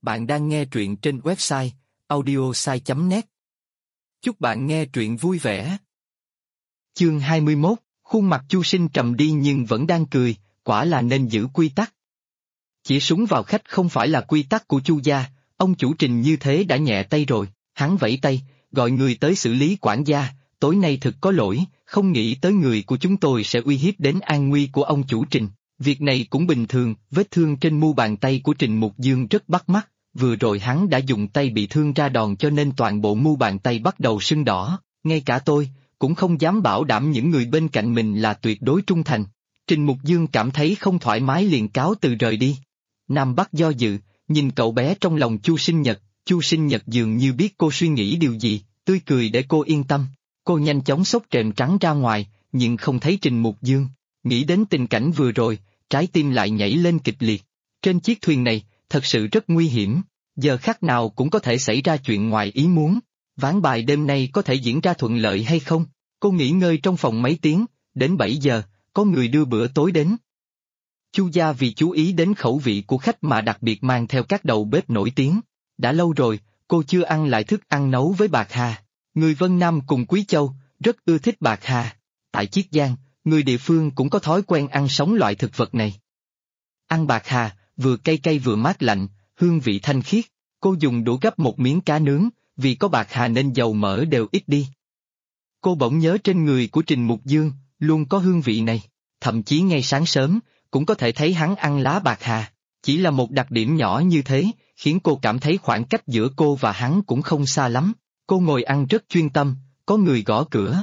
Bạn đang nghe truyện trên website audiosai.net. Chúc bạn nghe truyện vui vẻ. Chương 21, khuôn mặt Chu Sinh trầm đi nhưng vẫn đang cười, quả là nên giữ quy tắc. Chỉ súng vào khách không phải là quy tắc của Chu gia, ông chủ Trình như thế đã nhẹ tay rồi, hắn vẫy tay, gọi người tới xử lý quản gia, tối nay thực có lỗi, không nghĩ tới người của chúng tôi sẽ uy hiếp đến an nguy của ông chủ Trình. Việc này cũng bình thường, vết thương trên mu bàn tay của Trình Mục Dương rất bắt mắt, vừa rồi hắn đã dùng tay bị thương ra đòn cho nên toàn bộ mu bàn tay bắt đầu sưng đỏ, ngay cả tôi, cũng không dám bảo đảm những người bên cạnh mình là tuyệt đối trung thành. Trình Mục Dương cảm thấy không thoải mái liền cáo từ rời đi. Nam Bắc do dự, nhìn cậu bé trong lòng Chu Sinh Nhật dường như biết cô suy nghĩ điều gì, tươi cười để cô yên tâm. Cô nhanh chóng xốc rèm trắng ra ngoài, nhưng không thấy Trình Mục Dương. Nghĩ đến tình cảnh vừa rồi, trái tim lại nhảy lên kịch liệt. Trên chiếc thuyền này, thật sự rất nguy hiểm, giờ khắc nào cũng có thể xảy ra chuyện ngoài ý muốn. Ván bài đêm nay có thể diễn ra thuận lợi hay không? Cô nghỉ ngơi trong phòng mấy tiếng, đến 7 giờ, có người đưa bữa tối đến. Chu gia vì chú ý đến khẩu vị của khách mà đặc biệt mang theo các đầu bếp nổi tiếng. Đã lâu rồi, cô chưa ăn lại thức ăn nấu với bạc hà. Người Vân Nam cùng Quý Châu, rất ưa thích bạc hà. Tại Chiết Giang, người địa phương cũng có thói quen ăn sống loại thực vật này. Ăn bạc hà, vừa cay cay vừa mát lạnh, hương vị thanh khiết. Cô dùng đũa gắp một miếng cá nướng, vì có bạc hà nên dầu mỡ đều ít đi. Cô bỗng nhớ trên người của Trình Mục Dương, luôn có hương vị này, thậm chí ngay sáng sớm, cũng có thể thấy hắn ăn lá bạc hà. Chỉ là một đặc điểm nhỏ như thế, khiến cô cảm thấy khoảng cách giữa cô và hắn cũng không xa lắm. Cô ngồi ăn rất chuyên tâm, có người gõ cửa.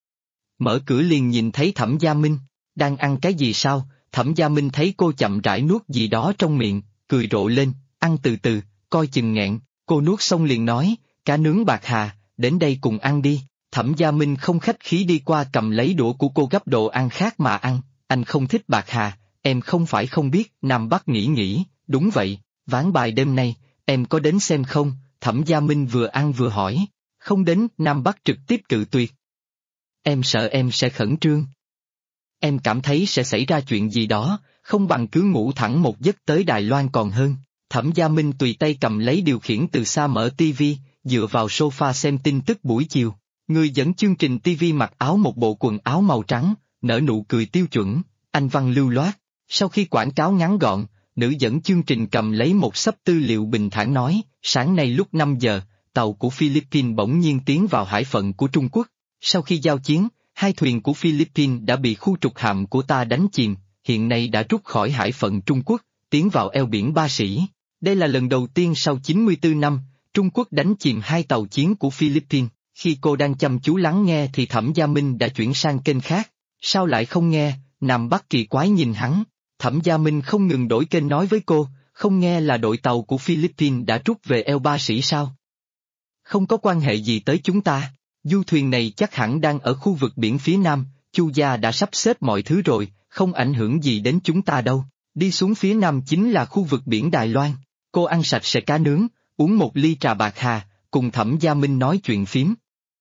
Mở cửa liền nhìn thấy Thẩm Gia Minh, đang ăn cái gì sao? Thẩm Gia Minh thấy cô chậm rãi nuốt gì đó trong miệng, cười rộ lên, ăn từ từ, coi chừng nghẹn. Cô nuốt xong liền nói, cá nướng bạc hà, đến đây cùng ăn đi. Thẩm Gia Minh không khách khí đi qua cầm lấy đũa của cô gắp đồ ăn khác mà ăn. Anh không thích bạc hà, em không phải không biết. Nam Bắc nghĩ, đúng vậy, ván bài đêm nay, em có đến xem không? Thẩm Gia Minh vừa ăn vừa hỏi. Không đến. Nam Bắc trực tiếp cự tuyệt. Em sợ em sẽ khẩn trương. Em cảm thấy sẽ xảy ra chuyện gì đó, không bằng cứ ngủ thẳng một giấc tới Đài Loan còn hơn. Thẩm Gia Minh tùy tay cầm lấy điều khiển từ xa mở tivi, dựa vào sofa xem tin tức buổi chiều. Người dẫn chương trình tivi mặc áo một bộ quần áo màu trắng, nở nụ cười tiêu chuẩn, anh văn lưu loát. Sau khi quảng cáo ngắn gọn, nữ dẫn chương trình cầm lấy một xấp tư liệu bình thản nói, sáng nay lúc 5 giờ, tàu của Philippines bỗng nhiên tiến vào hải phận của Trung Quốc. Sau khi giao chiến, hai thuyền của Philippines đã bị khu trục hạm của ta đánh chìm, hiện nay đã rút khỏi hải phận Trung Quốc, tiến vào eo biển Ba Sĩ. Đây là lần đầu tiên sau 94 năm, Trung Quốc đánh chìm hai tàu chiến của Philippines. Khi cô đang chăm chú lắng nghe thì Thẩm Gia Minh đã chuyển sang kênh khác. Sao lại không nghe? Nam Bắc kỳ quái nhìn hắn. Thẩm Gia Minh không ngừng đổi kênh nói với cô, không nghe là đội tàu của Philippines đã rút về eo Ba Sĩ sao? Không có quan hệ gì tới chúng ta. Du thuyền này chắc hẳn đang ở khu vực biển phía Nam, Chu gia đã sắp xếp mọi thứ rồi, không ảnh hưởng gì đến chúng ta đâu. Đi xuống phía Nam chính là khu vực biển Đài Loan. Cô ăn sạch sẽ cá nướng, uống một ly trà bạc hà, cùng Thẩm Gia Minh nói chuyện phím.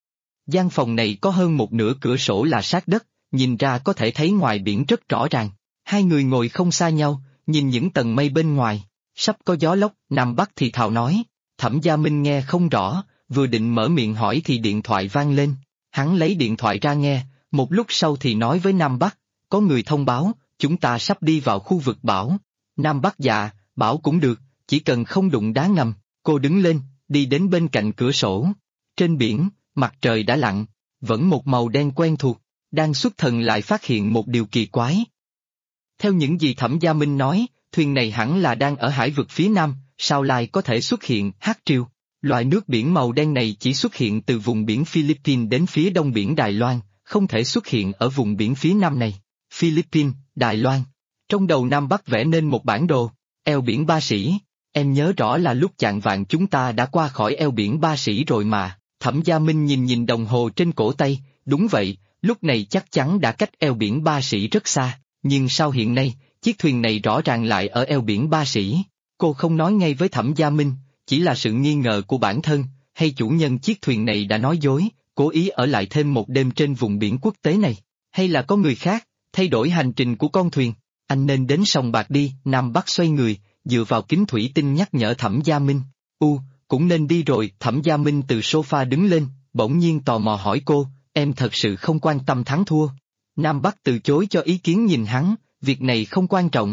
Gian phòng này có hơn một nửa cửa sổ là sát đất, nhìn ra có thể thấy ngoài biển rất rõ ràng. Hai người ngồi không xa nhau, nhìn những tầng mây bên ngoài. Sắp có gió lốc, Nam Bắc thì thào nói. Thẩm Gia Minh nghe không rõ, vừa định mở miệng hỏi thì điện thoại vang lên. Hắn lấy điện thoại ra nghe, một lúc sau thì nói với Nam Bắc, có người thông báo, chúng ta sắp đi vào khu vực bão. Nam Bắc dạ, bão cũng được, chỉ cần không đụng đá ngầm. Cô đứng lên, đi đến bên cạnh cửa sổ. Trên biển, mặt trời đã lặn, vẫn một màu đen quen thuộc, đang xuất thần lại phát hiện một điều kỳ quái. Theo những gì Thẩm Gia Minh nói, thuyền này hẳn là đang ở hải vực phía Nam, sao lại có thể xuất hiện hát triều. Loại nước biển màu đen này chỉ xuất hiện từ vùng biển Philippines đến phía đông biển Đài Loan, không thể xuất hiện ở vùng biển phía Nam này. Philippines, Đài Loan. Trong đầu Nam Bắc vẽ nên một bản đồ, eo biển Ba Sĩ. Em nhớ rõ là lúc chạng vạng chúng ta đã qua khỏi eo biển Ba Sĩ rồi mà. Thẩm Gia Minh nhìn đồng hồ trên cổ tay, đúng vậy, lúc này chắc chắn đã cách eo biển Ba Sĩ rất xa, nhưng sao hiện nay, chiếc thuyền này rõ ràng lại ở eo biển Ba Sĩ. Cô không nói ngay với Thẩm Gia Minh, chỉ là sự nghi ngờ của bản thân, hay chủ nhân chiếc thuyền này đã nói dối, cố ý ở lại thêm một đêm trên vùng biển quốc tế này, hay là có người khác, thay đổi hành trình của con thuyền. Anh nên đến sòng bạc đi. Nam Bắc xoay người, dựa vào kính thủy tinh nhắc nhở Thẩm Gia Minh. Cũng nên đi rồi. Thẩm Gia Minh từ sofa đứng lên, bỗng nhiên tò mò hỏi cô, em thật sự không quan tâm thắng thua. Nam Bắc từ chối cho ý kiến nhìn hắn, việc này không quan trọng.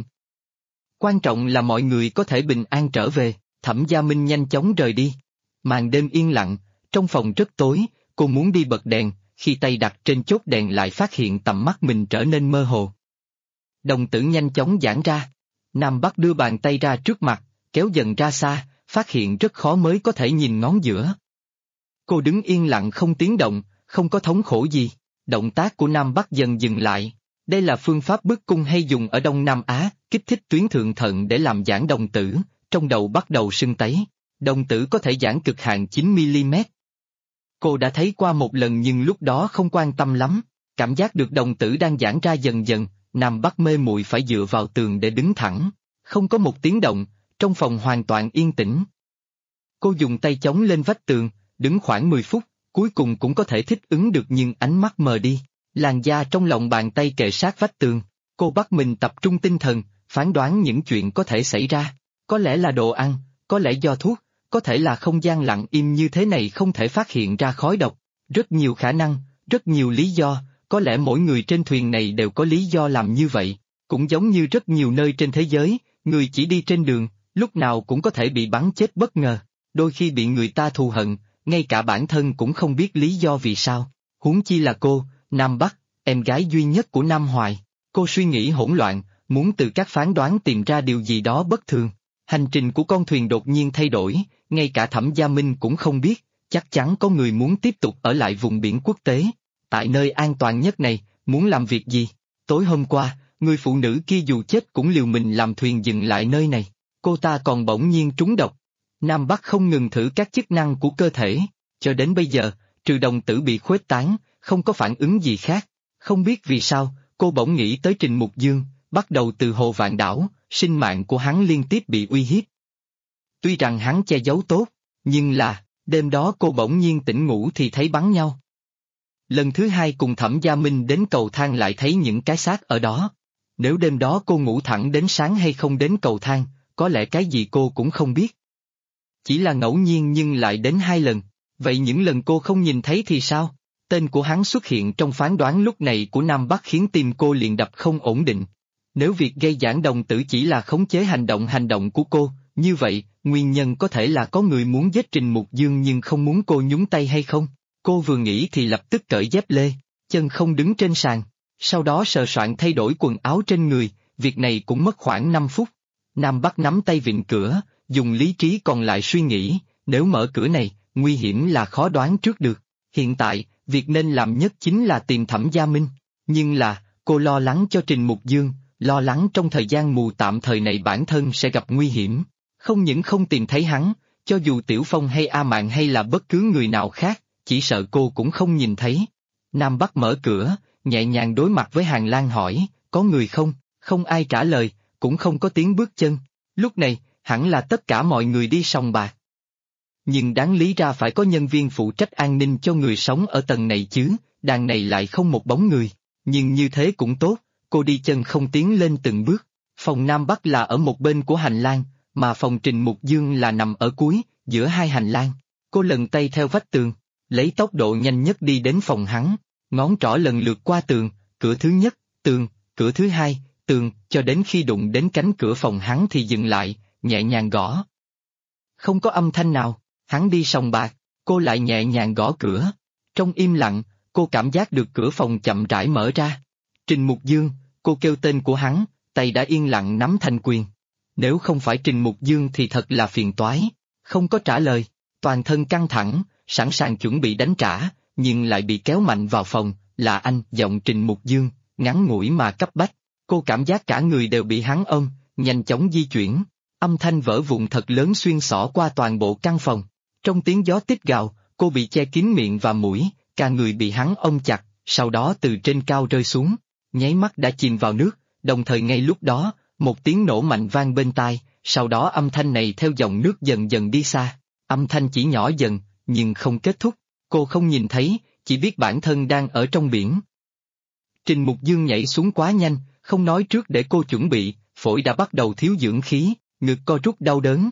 Quan trọng là mọi người có thể bình an trở về. Thẩm Gia Minh nhanh chóng rời đi. Màn đêm yên lặng, trong phòng rất tối, cô muốn đi bật đèn, khi tay đặt trên chốt đèn lại phát hiện tầm mắt mình trở nên mơ hồ. Đồng tử nhanh chóng giãn ra. Nam Bắc đưa bàn tay ra trước mặt, kéo dần ra xa, phát hiện rất khó mới có thể nhìn ngón giữa. Cô đứng yên lặng không tiếng động, không có thống khổ gì. Động tác của Nam Bắc dần dừng lại. Đây là phương pháp bức cung hay dùng ở Đông Nam Á, kích thích tuyến thượng thận để làm giãn đồng tử, trong đầu bắt đầu sưng tấy. Đồng tử có thể giãn cực hạn 9mm. Cô đã thấy qua một lần nhưng lúc đó không quan tâm lắm, cảm giác được đồng tử đang giãn ra dần dần, Nam Bắc mê muội phải dựa vào tường để đứng thẳng, không có một tiếng động, trong phòng hoàn toàn yên tĩnh. Cô dùng tay chống lên vách tường, đứng khoảng 10 phút, cuối cùng cũng có thể thích ứng được nhưng ánh mắt mờ đi, làn da trong lòng bàn tay kề sát vách tường. Cô bắt mình tập trung tinh thần, phán đoán những chuyện có thể xảy ra, có lẽ là đồ ăn, có lẽ do thuốc, có thể là không gian lặng im như thế này không thể phát hiện ra khói độc, rất nhiều khả năng, rất nhiều lý do, có lẽ mỗi người trên thuyền này đều có lý do làm như vậy, cũng giống như rất nhiều nơi trên thế giới, người chỉ đi trên đường, lúc nào cũng có thể bị bắn chết bất ngờ, đôi khi bị người ta thù hận, ngay cả bản thân cũng không biết lý do vì sao, huống chi là cô, Nam Bắc, em gái duy nhất của Nam Hoài. Cô suy nghĩ hỗn loạn, muốn từ các phán đoán tìm ra điều gì đó bất thường. Hành trình của con thuyền đột nhiên thay đổi, ngay cả Thẩm Gia Minh cũng không biết, chắc chắn có người muốn tiếp tục ở lại vùng biển quốc tế. Tại nơi an toàn nhất này, muốn làm việc gì? Tối hôm qua, người phụ nữ kia dù chết cũng liều mình làm thuyền dừng lại nơi này. Cô ta còn bỗng nhiên trúng độc. Nam Bắc không ngừng thử các chức năng của cơ thể, cho đến bây giờ, trừ đồng tử bị khuếch tán, không có phản ứng gì khác. Không biết vì sao, cô bỗng nghĩ tới Trình Mục Dương, bắt đầu từ Hồ Vạn Đảo, sinh mạng của hắn liên tiếp bị uy hiếp. Tuy rằng hắn che giấu tốt, nhưng là, đêm đó cô bỗng nhiên tỉnh ngủ thì thấy bắn nhau. Lần thứ hai cùng Thẩm Gia Minh đến cầu thang lại thấy những cái xác ở đó. Nếu đêm đó cô ngủ thẳng đến sáng hay không đến cầu thang, có lẽ cái gì cô cũng không biết. Chỉ là ngẫu nhiên nhưng lại đến 2 lần, vậy những lần cô không nhìn thấy thì sao? Tên của hắn xuất hiện trong phán đoán lúc này của Nam Bắc khiến tim cô liền đập không ổn định. Nếu việc gây giãn đồng tử chỉ là khống chế hành động của cô, như vậy, nguyên nhân có thể là có người muốn giết Trình Mục Dương nhưng không muốn cô nhúng tay hay không? Cô vừa nghĩ thì lập tức cởi dép lê, chân không đứng trên sàn, sau đó sờ soạn thay đổi quần áo trên người, việc này cũng mất khoảng 5 phút. Nam Bắc nắm tay vịn cửa, dùng lý trí còn lại suy nghĩ, nếu mở cửa này, nguy hiểm là khó đoán trước được. Hiện tại, việc nên làm nhất chính là tìm Thẩm Gia Minh, nhưng là, cô lo lắng cho Trình Mục Dương, lo lắng trong thời gian mù tạm thời này bản thân sẽ gặp nguy hiểm. Không những không tìm thấy hắn, cho dù Tiểu Phong hay A Mạn hay là bất cứ người nào khác, chỉ sợ cô cũng không nhìn thấy. Nam Bắc mở cửa, nhẹ nhàng đối mặt với Hàng Lan hỏi, có người không? Không ai trả lời, cũng không có tiếng bước chân. Lúc này, hẳn là tất cả mọi người đi sòng bạc. Nhưng đáng lý ra phải có nhân viên phụ trách an ninh cho người sống ở tầng này chứ, đàn này lại không một bóng người. Nhưng như thế cũng tốt, cô đi chân không tiến lên từng bước. Phòng Nam Bắc là ở một bên của hành lang, mà phòng Trình Mục Dương là nằm ở cuối, giữa hai hành lang. Cô lần tay theo vách tường, lấy tốc độ nhanh nhất đi đến phòng hắn, ngón trỏ lần lượt qua tường, cửa thứ nhất, tường, cửa thứ hai, tường, cho đến khi đụng đến cánh cửa phòng hắn thì dừng lại, nhẹ nhàng gõ. Không có âm thanh nào, hắn đi sòng bạc, cô lại nhẹ nhàng gõ cửa. Trong im lặng, cô cảm giác được cửa phòng chậm rãi mở ra. Trình Mục Dương, cô kêu tên của hắn, tay đã yên lặng nắm thành quyền. Nếu không phải Trình Mục Dương thì thật là phiền toái. Không có trả lời, toàn thân căng thẳng, sẵn sàng chuẩn bị đánh trả, nhưng lại bị kéo mạnh vào phòng, là anh, giọng Trình Mục Dương, ngắn ngủi mà cấp bách. Cô cảm giác cả người đều bị hắn ôm, nhanh chóng di chuyển. Âm thanh vỡ vụn thật lớn xuyên xỏ qua toàn bộ căn phòng. Trong tiếng gió tít gào, cô bị che kín miệng và mũi, cả người bị hắn ôm chặt, sau đó từ trên cao rơi xuống, nháy mắt đã chìm vào nước, đồng thời ngay lúc đó, một tiếng nổ mạnh vang bên tai, sau đó âm thanh này theo dòng nước dần dần đi xa. Âm thanh chỉ nhỏ dần, nhưng không kết thúc, cô không nhìn thấy, chỉ biết bản thân đang ở trong biển. Trình Mục Dương nhảy xuống quá nhanh, không nói trước để cô chuẩn bị, phổi đã bắt đầu thiếu dưỡng khí, ngực co rút đau đớn.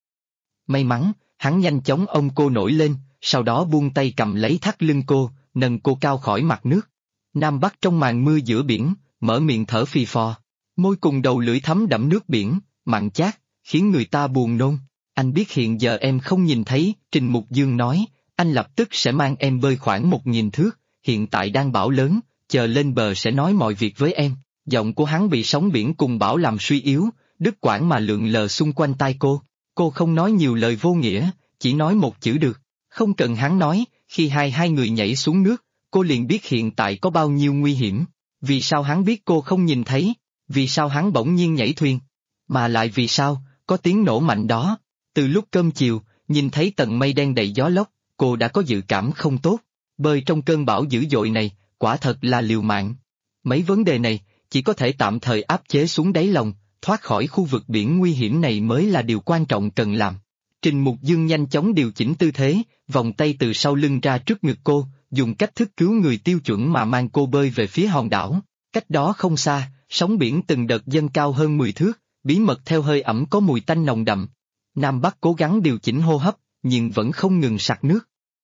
May mắn, hắn nhanh chóng ôm cô nổi lên, sau đó buông tay cầm lấy thắt lưng cô, nâng cô cao khỏi mặt nước. Nam Bắc trong màn mưa giữa biển, mở miệng thở phì phò. Môi cùng đầu lưỡi thấm đẫm nước biển, mặn chát, khiến người ta buồn nôn. Anh biết hiện giờ em không nhìn thấy, Trình Mục Dương nói, anh lập tức sẽ mang em bơi khoảng 1000 thước, hiện tại đang bão lớn, chờ lên bờ sẽ nói mọi việc với em. Giọng của hắn bị sóng biển cùng bão làm suy yếu, đứt quãng mà lượn lờ xung quanh tai cô. Cô không nói nhiều lời vô nghĩa, chỉ nói một chữ được. Không cần hắn nói, khi hai người nhảy xuống nước, cô liền biết hiện tại có bao nhiêu nguy hiểm. Vì sao hắn biết cô không nhìn thấy? Vì sao hắn bỗng nhiên nhảy thuyền? Mà lại vì sao, có tiếng nổ mạnh đó? Từ lúc cơm chiều, nhìn thấy tầng mây đen đầy gió lốc, cô đã có dự cảm không tốt. Bơi trong cơn bão dữ dội này, quả thật là liều mạng. Mấy vấn đề này, chỉ có thể tạm thời áp chế xuống đáy lòng, thoát khỏi khu vực biển nguy hiểm này mới là điều quan trọng cần làm. Trình Mục Dương nhanh chóng điều chỉnh tư thế, vòng tay từ sau lưng ra trước ngực cô, dùng cách thức cứu người tiêu chuẩn mà mang cô bơi về phía hòn đảo. Cách đó không xa, sóng biển từng đợt dâng cao hơn 10 thước, bí mật theo hơi ẩm có mùi tanh nồng đậm. Nam Bắc cố gắng điều chỉnh hô hấp, nhưng vẫn không ngừng sặc nước.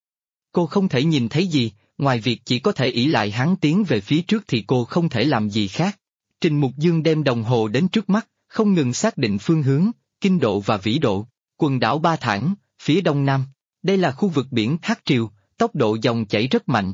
Cô không thể nhìn thấy gì, ngoài việc chỉ có thể ỷ lại hắn tiến về phía trước thì cô không thể làm gì khác. Trình Mục Dương đem đồng hồ đến trước mắt, không ngừng xác định phương hướng, kinh độ và vĩ độ. Quần đảo Ba Thản, phía đông nam. Đây là khu vực biển Hắc Triều, tốc độ dòng chảy rất mạnh.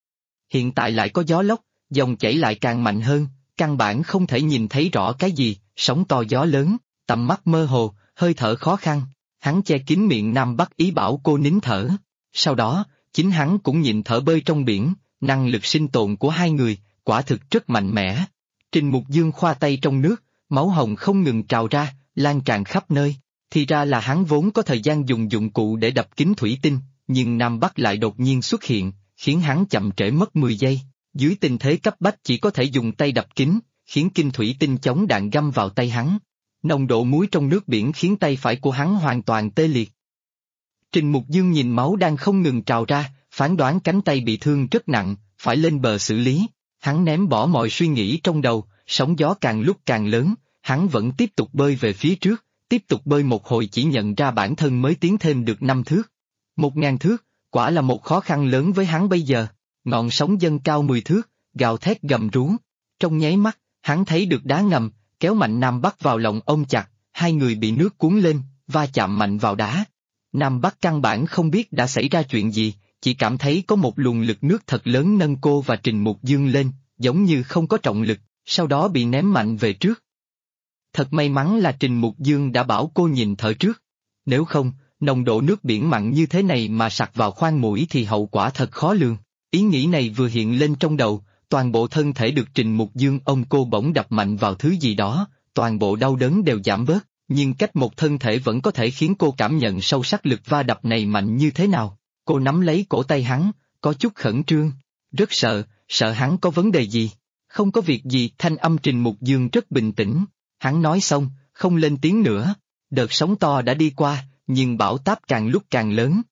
Hiện tại lại có gió lốc, dòng chảy lại càng mạnh hơn, căn bản không thể nhìn thấy rõ cái gì, sóng to gió lớn, tầm mắt mơ hồ, hơi thở khó khăn. Hắn che kín miệng Nam Bắc ý bảo cô nín thở. Sau đó, chính hắn cũng nhịn thở bơi trong biển, năng lực sinh tồn của hai người, quả thực rất mạnh mẽ. Trình Mục Dương khoa tay trong nước, máu hồng không ngừng trào ra, lan tràn khắp nơi. Thì ra là hắn vốn có thời gian dùng dụng cụ để đập kính thủy tinh, nhưng Nam Bắc lại đột nhiên xuất hiện, khiến hắn chậm trễ mất 10 giây. Dưới tình thế cấp bách chỉ có thể dùng tay đập kính, khiến kinh thủy tinh chống đạn găm vào tay hắn. Nồng độ muối trong nước biển khiến tay phải của hắn hoàn toàn tê liệt. Trình Mục Dương nhìn máu đang không ngừng trào ra, phán đoán cánh tay bị thương rất nặng, phải lên bờ xử lý. Hắn ném bỏ mọi suy nghĩ trong đầu, sóng gió càng lúc càng lớn, hắn vẫn tiếp tục bơi về phía trước, tiếp tục bơi một hồi chỉ nhận ra bản thân mới tiến thêm được 5 thước. 1000 thước, quả là một khó khăn lớn với hắn bây giờ. Ngọn sóng dâng cao 10 thước, gào thét gầm rú. Trong nháy mắt, hắn thấy được đá ngầm, kéo mạnh Nam Bắc vào lòng ôm chặt, hai người bị nước cuốn lên, va chạm mạnh vào đá. Nam Bắc căn bản không biết đã xảy ra chuyện gì, chỉ cảm thấy có một luồng lực nước thật lớn nâng cô và Trình Mục Dương lên, giống như không có trọng lực, sau đó bị ném mạnh về trước. Thật may mắn là Trình Mục Dương đã bảo cô nhìn thở trước. Nếu không, nồng độ nước biển mặn như thế này mà sặc vào khoang mũi thì hậu quả thật khó lường. Ý nghĩ này vừa hiện lên trong đầu, toàn bộ thân thể được Trình Mục Dương ôm cô bỗng đập mạnh vào thứ gì đó, toàn bộ đau đớn đều giảm bớt, nhưng cách một thân thể vẫn có thể khiến cô cảm nhận sâu sắc lực va đập này mạnh như thế nào. Cô nắm lấy cổ tay hắn, có chút khẩn trương, rất sợ hắn có vấn đề gì. Không có việc gì, thanh âm Trình Mục Dương rất bình tĩnh. Hắn nói xong, không lên tiếng nữa. Đợt sóng to đã đi qua, nhưng bão táp càng lúc càng lớn.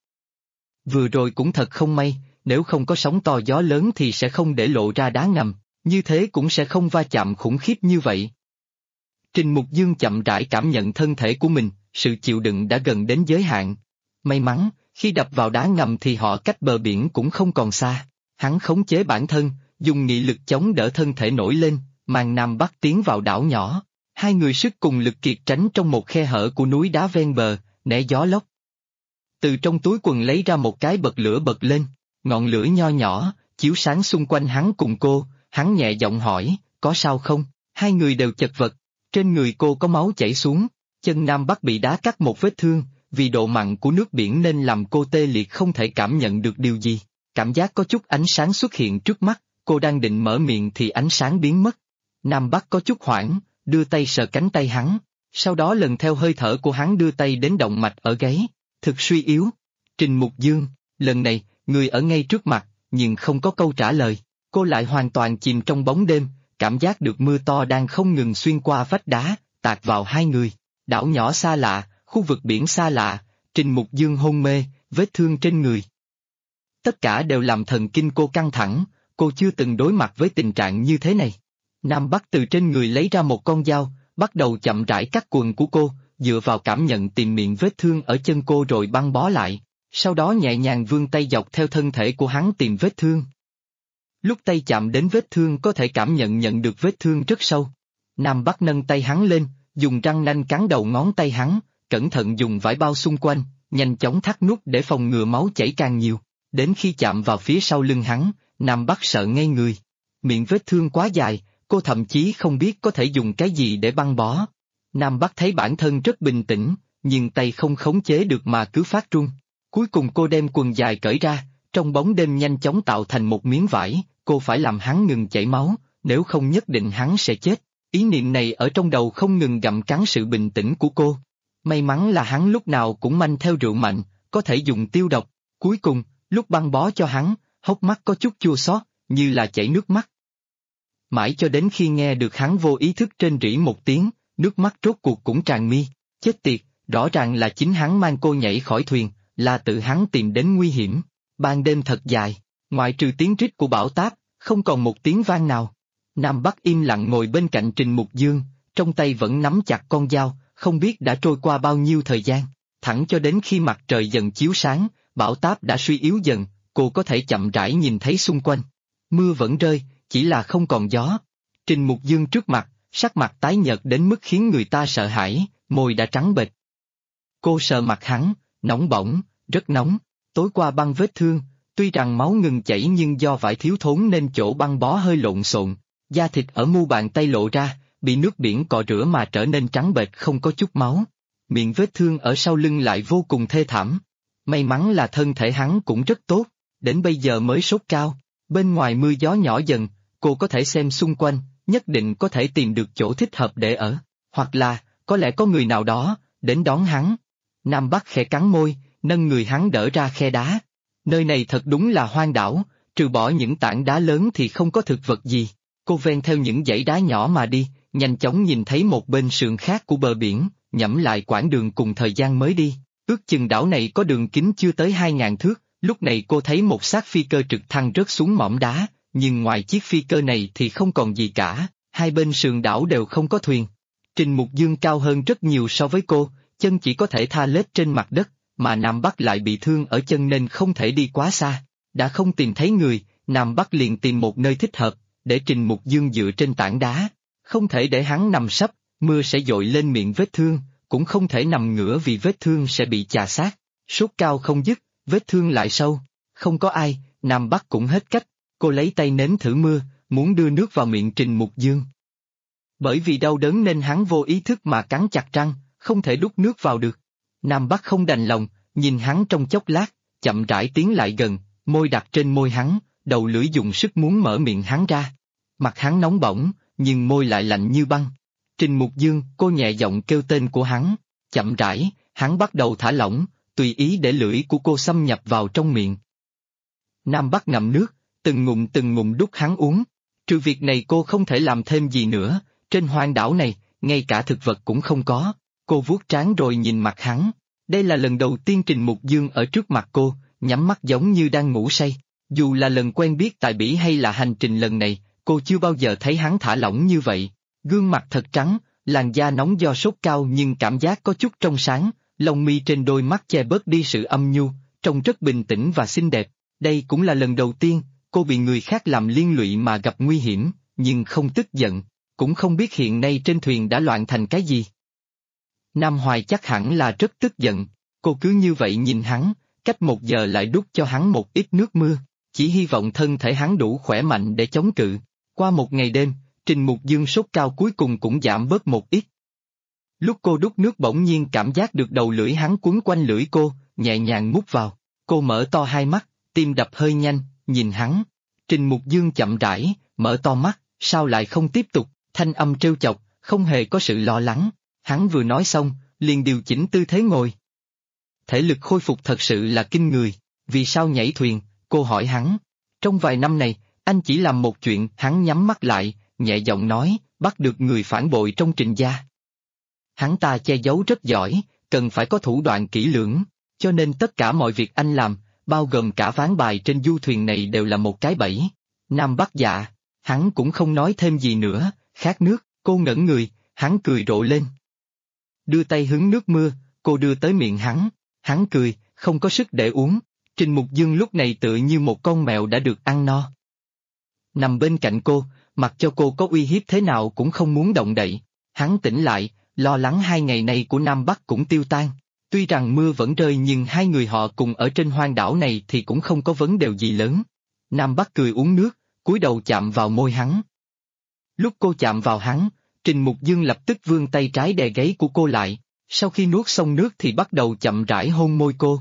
Vừa rồi cũng thật không may, nếu không có sóng to gió lớn thì sẽ không để lộ ra đá ngầm, như thế cũng sẽ không va chạm khủng khiếp như vậy. Trình Mục Dương chậm rãi cảm nhận thân thể của mình, sự chịu đựng đã gần đến giới hạn. May mắn, khi đập vào đá ngầm thì họ cách bờ biển cũng không còn xa. Hắn khống chế bản thân, dùng nghị lực chống đỡ thân thể nổi lên, mang Nam Bắc tiến vào đảo nhỏ. Hai người sức cùng lực kiệt tránh trong một khe hở của núi đá ven bờ, né gió lốc. Từ trong túi quần lấy ra một cái bật lửa bật lên, ngọn lửa nho nhỏ, chiếu sáng xung quanh hắn cùng cô, hắn nhẹ giọng hỏi, có sao không? Hai người đều chật vật, trên người cô có máu chảy xuống, chân Nam Bắc bị đá cắt một vết thương, vì độ mặn của nước biển nên làm cô tê liệt không thể cảm nhận được điều gì. Cảm giác có chút ánh sáng xuất hiện trước mắt, cô đang định mở miệng thì ánh sáng biến mất. Nam Bắc có chút hoảng, đưa tay sờ cánh tay hắn, sau đó lần theo hơi thở của hắn đưa tay đến động mạch ở gáy, thực suy yếu. Trình Mục Dương, lần này, người ở ngay trước mặt, nhưng không có câu trả lời, cô lại hoàn toàn chìm trong bóng đêm, cảm giác được mưa to đang không ngừng xuyên qua vách đá, tạt vào hai người. Đảo nhỏ xa lạ, khu vực biển xa lạ, Trình Mục Dương hôn mê, vết thương trên người. Tất cả đều làm thần kinh cô căng thẳng, cô chưa từng đối mặt với tình trạng như thế này. Nam Bắc từ trên người lấy ra một con dao, bắt đầu chậm rãi cắt quần của cô, dựa vào cảm nhận tìm miệng vết thương ở chân cô rồi băng bó lại, sau đó nhẹ nhàng vươn tay dọc theo thân thể của hắn tìm vết thương. Lúc tay chạm đến vết thương có thể nhận được vết thương rất sâu. Nam Bắc nâng tay hắn lên, dùng răng nanh cắn đầu ngón tay hắn, cẩn thận dùng vải bao xung quanh, nhanh chóng thắt nút để phòng ngừa máu chảy càng nhiều. Đến khi chạm vào phía sau lưng hắn, Nam Bắc sợ ngây người. Miệng vết thương quá dài, cô thậm chí không biết có thể dùng cái gì để băng bó. Nam Bắc thấy bản thân rất bình tĩnh, nhưng tay không khống chế được mà cứ phát run. Cuối cùng cô đem quần dài cởi ra, trong bóng đêm nhanh chóng tạo thành một miếng vải, cô phải làm hắn ngừng chảy máu, nếu không nhất định hắn sẽ chết. Ý niệm này ở trong đầu không ngừng gặm cắn sự bình tĩnh của cô. May mắn là hắn lúc nào cũng manh theo rượu mạnh, có thể dùng tiêu độc. Cuối cùng, lúc băng bó cho hắn, hốc mắt có chút chua xót, như là chảy nước mắt. Mãi cho đến khi nghe được hắn vô ý thức rên rỉ một tiếng, nước mắt rốt cuộc cũng tràn mi. Chết tiệt, rõ ràng là chính hắn mang cô nhảy khỏi thuyền, là tự hắn tìm đến nguy hiểm. Ban đêm thật dài, ngoại trừ tiếng rít của bão táp, không còn một tiếng vang nào. Nam Bắc im lặng ngồi bên cạnh Trình Mục Dương, trong tay vẫn nắm chặt con dao, không biết đã trôi qua bao nhiêu thời gian. Thẳng cho đến khi mặt trời dần chiếu sáng, bão táp đã suy yếu dần, cô có thể chậm rãi nhìn thấy xung quanh. Mưa vẫn rơi, chỉ là không còn gió. Trình Mục Dương trước mặt, sắc mặt tái nhợt đến mức khiến người ta sợ hãi, môi đã trắng bệch. Cô sờ mặt hắn, nóng bỏng, rất nóng. Tối qua băng vết thương, tuy rằng máu ngừng chảy nhưng do vải thiếu thốn nên chỗ băng bó hơi lộn xộn, da thịt ở mu bàn tay lộ ra, bị nước biển cọ rửa mà trở nên trắng bệch không có chút máu. Miệng vết thương ở sau lưng lại vô cùng thê thảm. May mắn là thân thể hắn cũng rất tốt, đến bây giờ mới sốt cao. Bên ngoài mưa gió nhỏ dần, cô có thể xem xung quanh, nhất định có thể tìm được chỗ thích hợp để ở, hoặc là, có lẽ có người nào đó, đến đón hắn. Nam Bắc khẽ cắn môi, nâng người hắn đỡ ra khe đá. Nơi này thật đúng là hoang đảo, trừ bỏ những tảng đá lớn thì không có thực vật gì. Cô ven theo những dãy đá nhỏ mà đi, nhanh chóng nhìn thấy một bên sườn khác của bờ biển, nhẩm lại quãng đường cùng thời gian mới đi. Ước chừng đảo này có đường kính chưa tới 2.000 thước, lúc này cô thấy một xác phi cơ trực thăng rớt xuống mỏm đá, nhưng ngoài chiếc phi cơ này thì không còn gì cả, hai bên sườn đảo đều không có thuyền. Trình Mục Dương cao hơn rất nhiều so với cô, chân chỉ có thể tha lết trên mặt đất, mà Nam Bắc lại bị thương ở chân nên không thể đi quá xa. Đã không tìm thấy người, Nam Bắc liền tìm một nơi thích hợp, để Trình Mục Dương dựa trên tảng đá. Không thể để hắn nằm sấp, mưa sẽ dội lên miệng vết thương, cũng không thể nằm ngửa vì vết thương sẽ bị chà sát. Sốt cao không dứt, vết thương lại sâu. Không có ai, Nam Bắc cũng hết cách, cô lấy tay nếm thử mưa, muốn đưa nước vào miệng Trình Mục Dương. Bởi vì đau đớn nên hắn vô ý thức mà cắn chặt răng, không thể đút nước vào được. Nam Bắc không đành lòng, nhìn hắn trong chốc lát, chậm rãi tiến lại gần, môi đặt trên môi hắn, đầu lưỡi dùng sức muốn mở miệng hắn ra. Mặt hắn nóng bỏng, nhưng môi lại lạnh như băng. Trình Mục Dương, cô nhẹ giọng kêu tên của hắn, chậm rãi, hắn bắt đầu thả lỏng, tùy ý để lưỡi của cô xâm nhập vào trong miệng. Nam Bắc ngậm nước, từng ngụm đút hắn uống. Trừ việc này cô không thể làm thêm gì nữa, trên hoang đảo này, ngay cả thực vật cũng không có. Cô vuốt trán rồi nhìn mặt hắn. Đây là lần đầu tiên Trình Mục Dương ở trước mặt cô, nhắm mắt giống như đang ngủ say. Dù là lần quen biết tại Bỉ hay là hành trình lần này, cô chưa bao giờ thấy hắn thả lỏng như vậy. Gương mặt thật trắng, làn da nóng do sốt cao nhưng cảm giác có chút trong sáng, lông mi trên đôi mắt che bớt đi sự âm nhu, trông rất bình tĩnh và xinh đẹp. Đây cũng là lần đầu tiên, cô bị người khác làm liên lụy mà gặp nguy hiểm, nhưng không tức giận, cũng không biết hiện nay trên thuyền đã loạn thành cái gì. Nam Hoài chắc hẳn là rất tức giận, cô cứ như vậy nhìn hắn, cách 1 giờ lại đút cho hắn một ít nước mưa, chỉ hy vọng thân thể hắn đủ khỏe mạnh để chống cự. Qua một ngày đêm, Trình Mục Dương sốt cao cuối cùng cũng giảm bớt một ít. Lúc cô đút nước bỗng nhiên cảm giác được đầu lưỡi hắn quấn quanh lưỡi cô, nhẹ nhàng mút vào, cô mở to hai mắt, tim đập hơi nhanh, nhìn hắn. Trình Mục Dương chậm rãi, mở to mắt, sao lại không tiếp tục, thanh âm trêu chọc, không hề có sự lo lắng. Hắn vừa nói xong, liền điều chỉnh tư thế ngồi. Thể lực khôi phục thật sự là kinh người, vì sao nhảy thuyền, cô hỏi hắn. Trong vài năm này, anh chỉ làm một chuyện, hắn nhắm mắt lại, nhẹ giọng nói, bắt được người phản bội trong Trình gia. Hắn ta che giấu rất giỏi, cần phải có thủ đoạn kỹ lưỡng, cho nên tất cả mọi việc anh làm, bao gồm cả ván bài trên du thuyền này đều là một cái bẫy. Nam Bắc dạ, hắn cũng không nói thêm gì nữa, khát nước, cô ngẩn người, hắn cười rộ lên. đưa tay hứng nước mưa, cô đưa tới miệng hắn cười, không có sức để uống. Trình Mục Dương lúc này tựa như một con mèo đã được ăn no. Nằm bên cạnh cô, mặc cho cô có uy hiếp thế nào cũng không muốn động đậy. Hắn tỉnh lại, lo lắng 2 ngày này của Nam Bắc cũng tiêu tan. Tuy rằng mưa vẫn rơi nhưng hai người họ cùng ở trên hoang đảo này thì cũng không có vấn đề gì lớn. Nam Bắc cười uống nước, cúi đầu chạm vào môi hắn. Lúc cô chạm vào hắn, Trình Mục Dương lập tức vươn tay trái đè gáy của cô lại, sau khi nuốt xong nước thì bắt đầu chậm rãi hôn môi cô.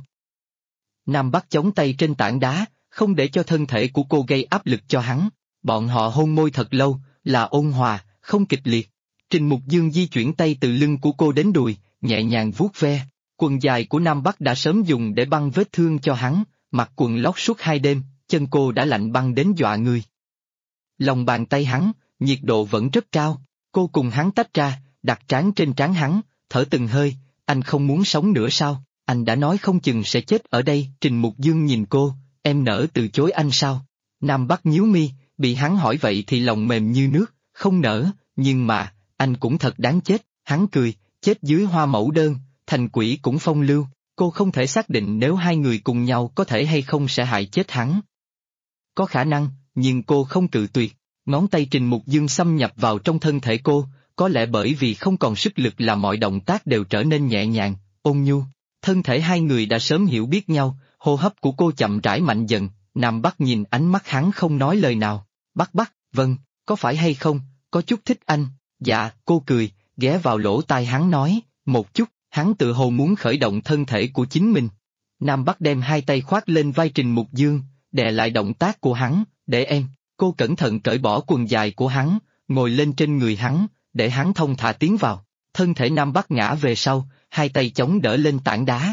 Nam Bắc chống tay trên tảng đá, không để cho thân thể của cô gây áp lực cho hắn. Bọn họ hôn môi thật lâu, là ôn hòa, không kịch liệt. Trình Mục Dương di chuyển tay từ lưng của cô đến đùi, nhẹ nhàng vuốt ve. Quần dài của Nam Bắc đã sớm dùng để băng vết thương cho hắn, mặc quần lót suốt 2 đêm, chân cô đã lạnh băng đến dọa người. Lòng bàn tay hắn, nhiệt độ vẫn rất cao, cô cùng hắn tách ra, đặt trán trên trán hắn, thở từng hơi, anh không muốn sống nữa sao, anh đã nói không chừng sẽ chết ở đây. Trình Mục Dương nhìn cô, em nỡ từ chối anh sao? Nam Bắc nhíu mi, bị hắn hỏi vậy thì lòng mềm như nước, không nỡ, nhưng mà, anh cũng thật đáng chết, hắn cười, chết dưới hoa mẫu đơn, thành quỷ cũng phong lưu, cô không thể xác định nếu hai người cùng nhau có thể hay không sẽ hại chết hắn. Có khả năng, nhưng cô không cự tuyệt, ngón tay Trình Mục Dương xâm nhập vào trong thân thể cô, có lẽ bởi vì không còn sức lực là mọi động tác đều trở nên nhẹ nhàng, ôn nhu. Thân thể hai người đã sớm hiểu biết nhau, hô hấp của cô chậm rãi mạnh dần, Nam Bắc nhìn ánh mắt hắn không nói lời nào. Bắc, vâng, có phải hay không, có chút thích anh, dạ, cô cười, ghé vào lỗ tai hắn nói, một chút, hắn tự hồ muốn khởi động thân thể của chính mình. Nam Bắc đem hai tay khoác lên vai Trình Mục Dương, đè lại động tác của hắn, để em, cô cẩn thận cởi bỏ quần dài của hắn, ngồi lên trên người hắn, để hắn thông thả tiến vào. Thân thể Nam Bắc ngã về sau, hai tay chống đỡ lên tảng đá.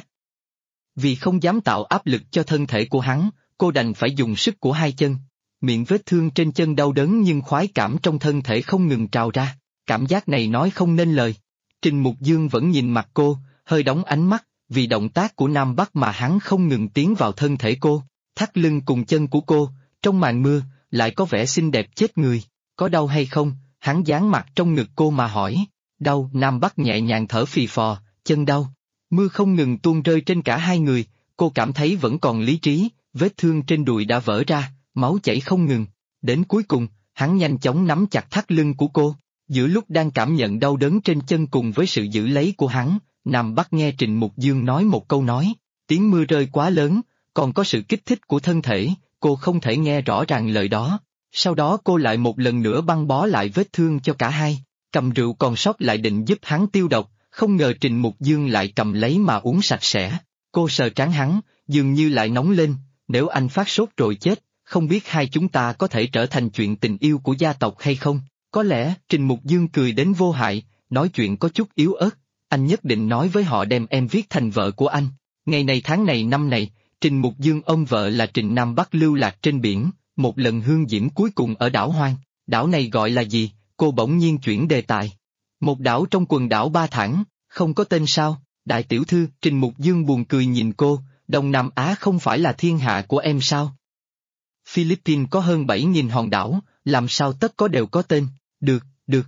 Vì không dám tạo áp lực cho thân thể của hắn, cô đành phải dùng sức của hai chân. Miệng vết thương trên chân đau đớn nhưng khoái cảm trong thân thể không ngừng trào ra, cảm giác này nói không nên lời. Trình Mục Dương vẫn nhìn mặt cô, hơi đóng ánh mắt, vì động tác của Nam Bắc mà hắn không ngừng tiến vào thân thể cô, thắt lưng cùng chân của cô, trong màn mưa, lại có vẻ xinh đẹp chết người. Có đau hay không? Hắn dán mặt trong ngực cô mà hỏi. Đau. Nam Bắc nhẹ nhàng thở phì phò, chân đau. Mưa không ngừng tuôn rơi trên cả hai người, cô cảm thấy vẫn còn lý trí, vết thương trên đùi đã vỡ ra, máu chảy không ngừng. Đến cuối cùng, hắn nhanh chóng nắm chặt thắt lưng của cô. Giữa lúc đang cảm nhận đau đớn trên chân cùng với sự giữ lấy của hắn, Nam Bắc nghe Trình Mục Dương nói một câu nói, tiếng mưa rơi quá lớn, còn có sự kích thích của thân thể, cô không thể nghe rõ ràng lời đó. Sau đó cô lại một lần nữa băng bó lại vết thương cho cả hai, cầm rượu còn sót lại định giúp hắn tiêu độc, không ngờ Trình Mục Dương lại cầm lấy mà uống sạch sẽ. Cô sờ trán hắn, dường như lại nóng lên, nếu anh phát sốt rồi chết, không biết hai chúng ta có thể trở thành chuyện tình yêu của gia tộc hay không? Có lẽ. Trình Mục Dương cười đến vô hại, nói chuyện có chút yếu ớt, anh nhất định nói với họ đem em viết thành vợ của anh. Ngày này tháng này năm này, Trình Mục Dương ôm vợ là Trình Nam Bắc lưu lạc trên biển, một lần hương diễm cuối cùng ở đảo hoang. Đảo này gọi là gì? Cô bỗng nhiên chuyển đề tài. Một đảo trong quần đảo Ba Thản, không có tên sao? Đại tiểu thư. Trình Mục Dương buồn cười nhìn cô, Đông Nam Á không phải là thiên hạ của em sao? Philippines có hơn 7.000 hòn đảo, làm sao tất có đều có tên? Được.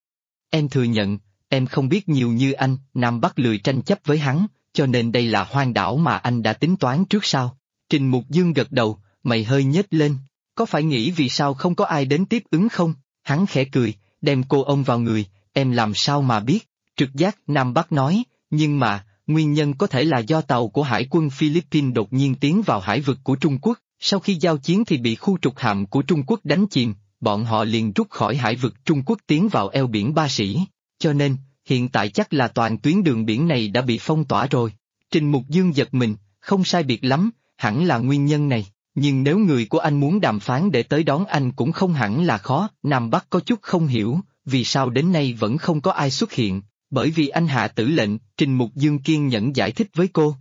Em thừa nhận, em không biết nhiều như anh. Nam Bắc lười tranh chấp với hắn, cho nên đây là hoang đảo mà anh đã tính toán trước sao? Trình Mục Dương gật đầu, mày hơi nhếch lên. Có phải nghĩ vì sao không có ai đến tiếp ứng không? Hắn khẽ cười, đem cô ôm vào người, em làm sao mà biết? Trực giác. Nam Bắc nói, nhưng mà, nguyên nhân có thể là do tàu của Hải quân Philippines đột nhiên tiến vào hải vực của Trung Quốc, sau khi giao chiến thì bị khu trục hạm của Trung Quốc đánh chìm, bọn họ liền rút khỏi hải vực Trung Quốc tiến vào eo biển Ba Sĩ, cho nên, hiện tại chắc là toàn tuyến đường biển này đã bị phong tỏa rồi. Trình Mục Dương giật mình, không sai biệt lắm, hẳn là nguyên nhân này, nhưng nếu người của anh muốn đàm phán để tới đón anh cũng không hẳn là khó. Nam Bắc có chút không hiểu, vì sao đến nay vẫn không có ai xuất hiện, bởi vì anh hạ tử lệnh. Trình Mục Dương kiên nhẫn giải thích với cô.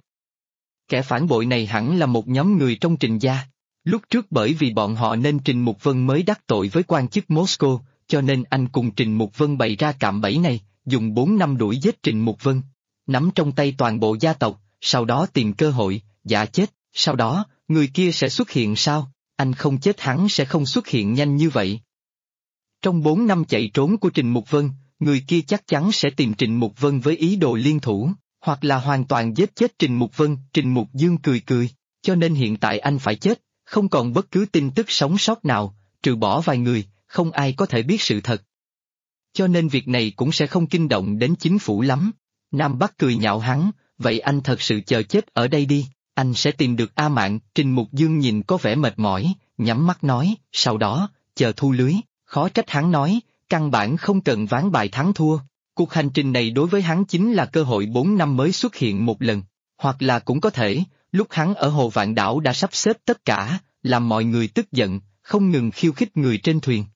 Kẻ phản bội này hẳn là một nhóm người trong Trình gia. Lúc trước bởi vì bọn họ nên Trình Mục Vân mới đắc tội với quan chức Moscow, cho nên anh cùng Trình Mục Vân bày ra cạm bẫy này, dùng 4 năm đuổi giết Trình Mục Vân, nắm trong tay toàn bộ gia tộc, sau đó tìm cơ hội, giả chết, sau đó, người kia sẽ xuất hiện sao? Anh không chết hắn sẽ không xuất hiện nhanh như vậy. Trong 4 năm chạy trốn của Trình Mục Vân, người kia chắc chắn sẽ tìm Trịnh Mục Vân với ý đồ liên thủ, hoặc là hoàn toàn giết chết Trịnh Mục Vân. Trịnh Mục Dương cười cười, cho nên hiện tại anh phải chết, không còn bất cứ tin tức sống sót nào, trừ bỏ vài người, không ai có thể biết sự thật. Cho nên việc này cũng sẽ không kinh động đến chính phủ lắm. Nam Bắc cười nhạo hắn, vậy anh thật sự chờ chết ở đây đi, anh sẽ tìm được A Mạn. Trình Mục Dương nhìn có vẻ mệt mỏi, nhắm mắt nói, sau đó, chờ thu lưới. Khó trách hắn nói, căn bản không cần ván bài thắng thua. Cuộc hành trình này đối với hắn chính là cơ hội 4 năm mới xuất hiện một lần, hoặc là cũng có thể, lúc hắn ở Hồ Vạn Đảo đã sắp xếp tất cả, làm mọi người tức giận, không ngừng khiêu khích người trên thuyền.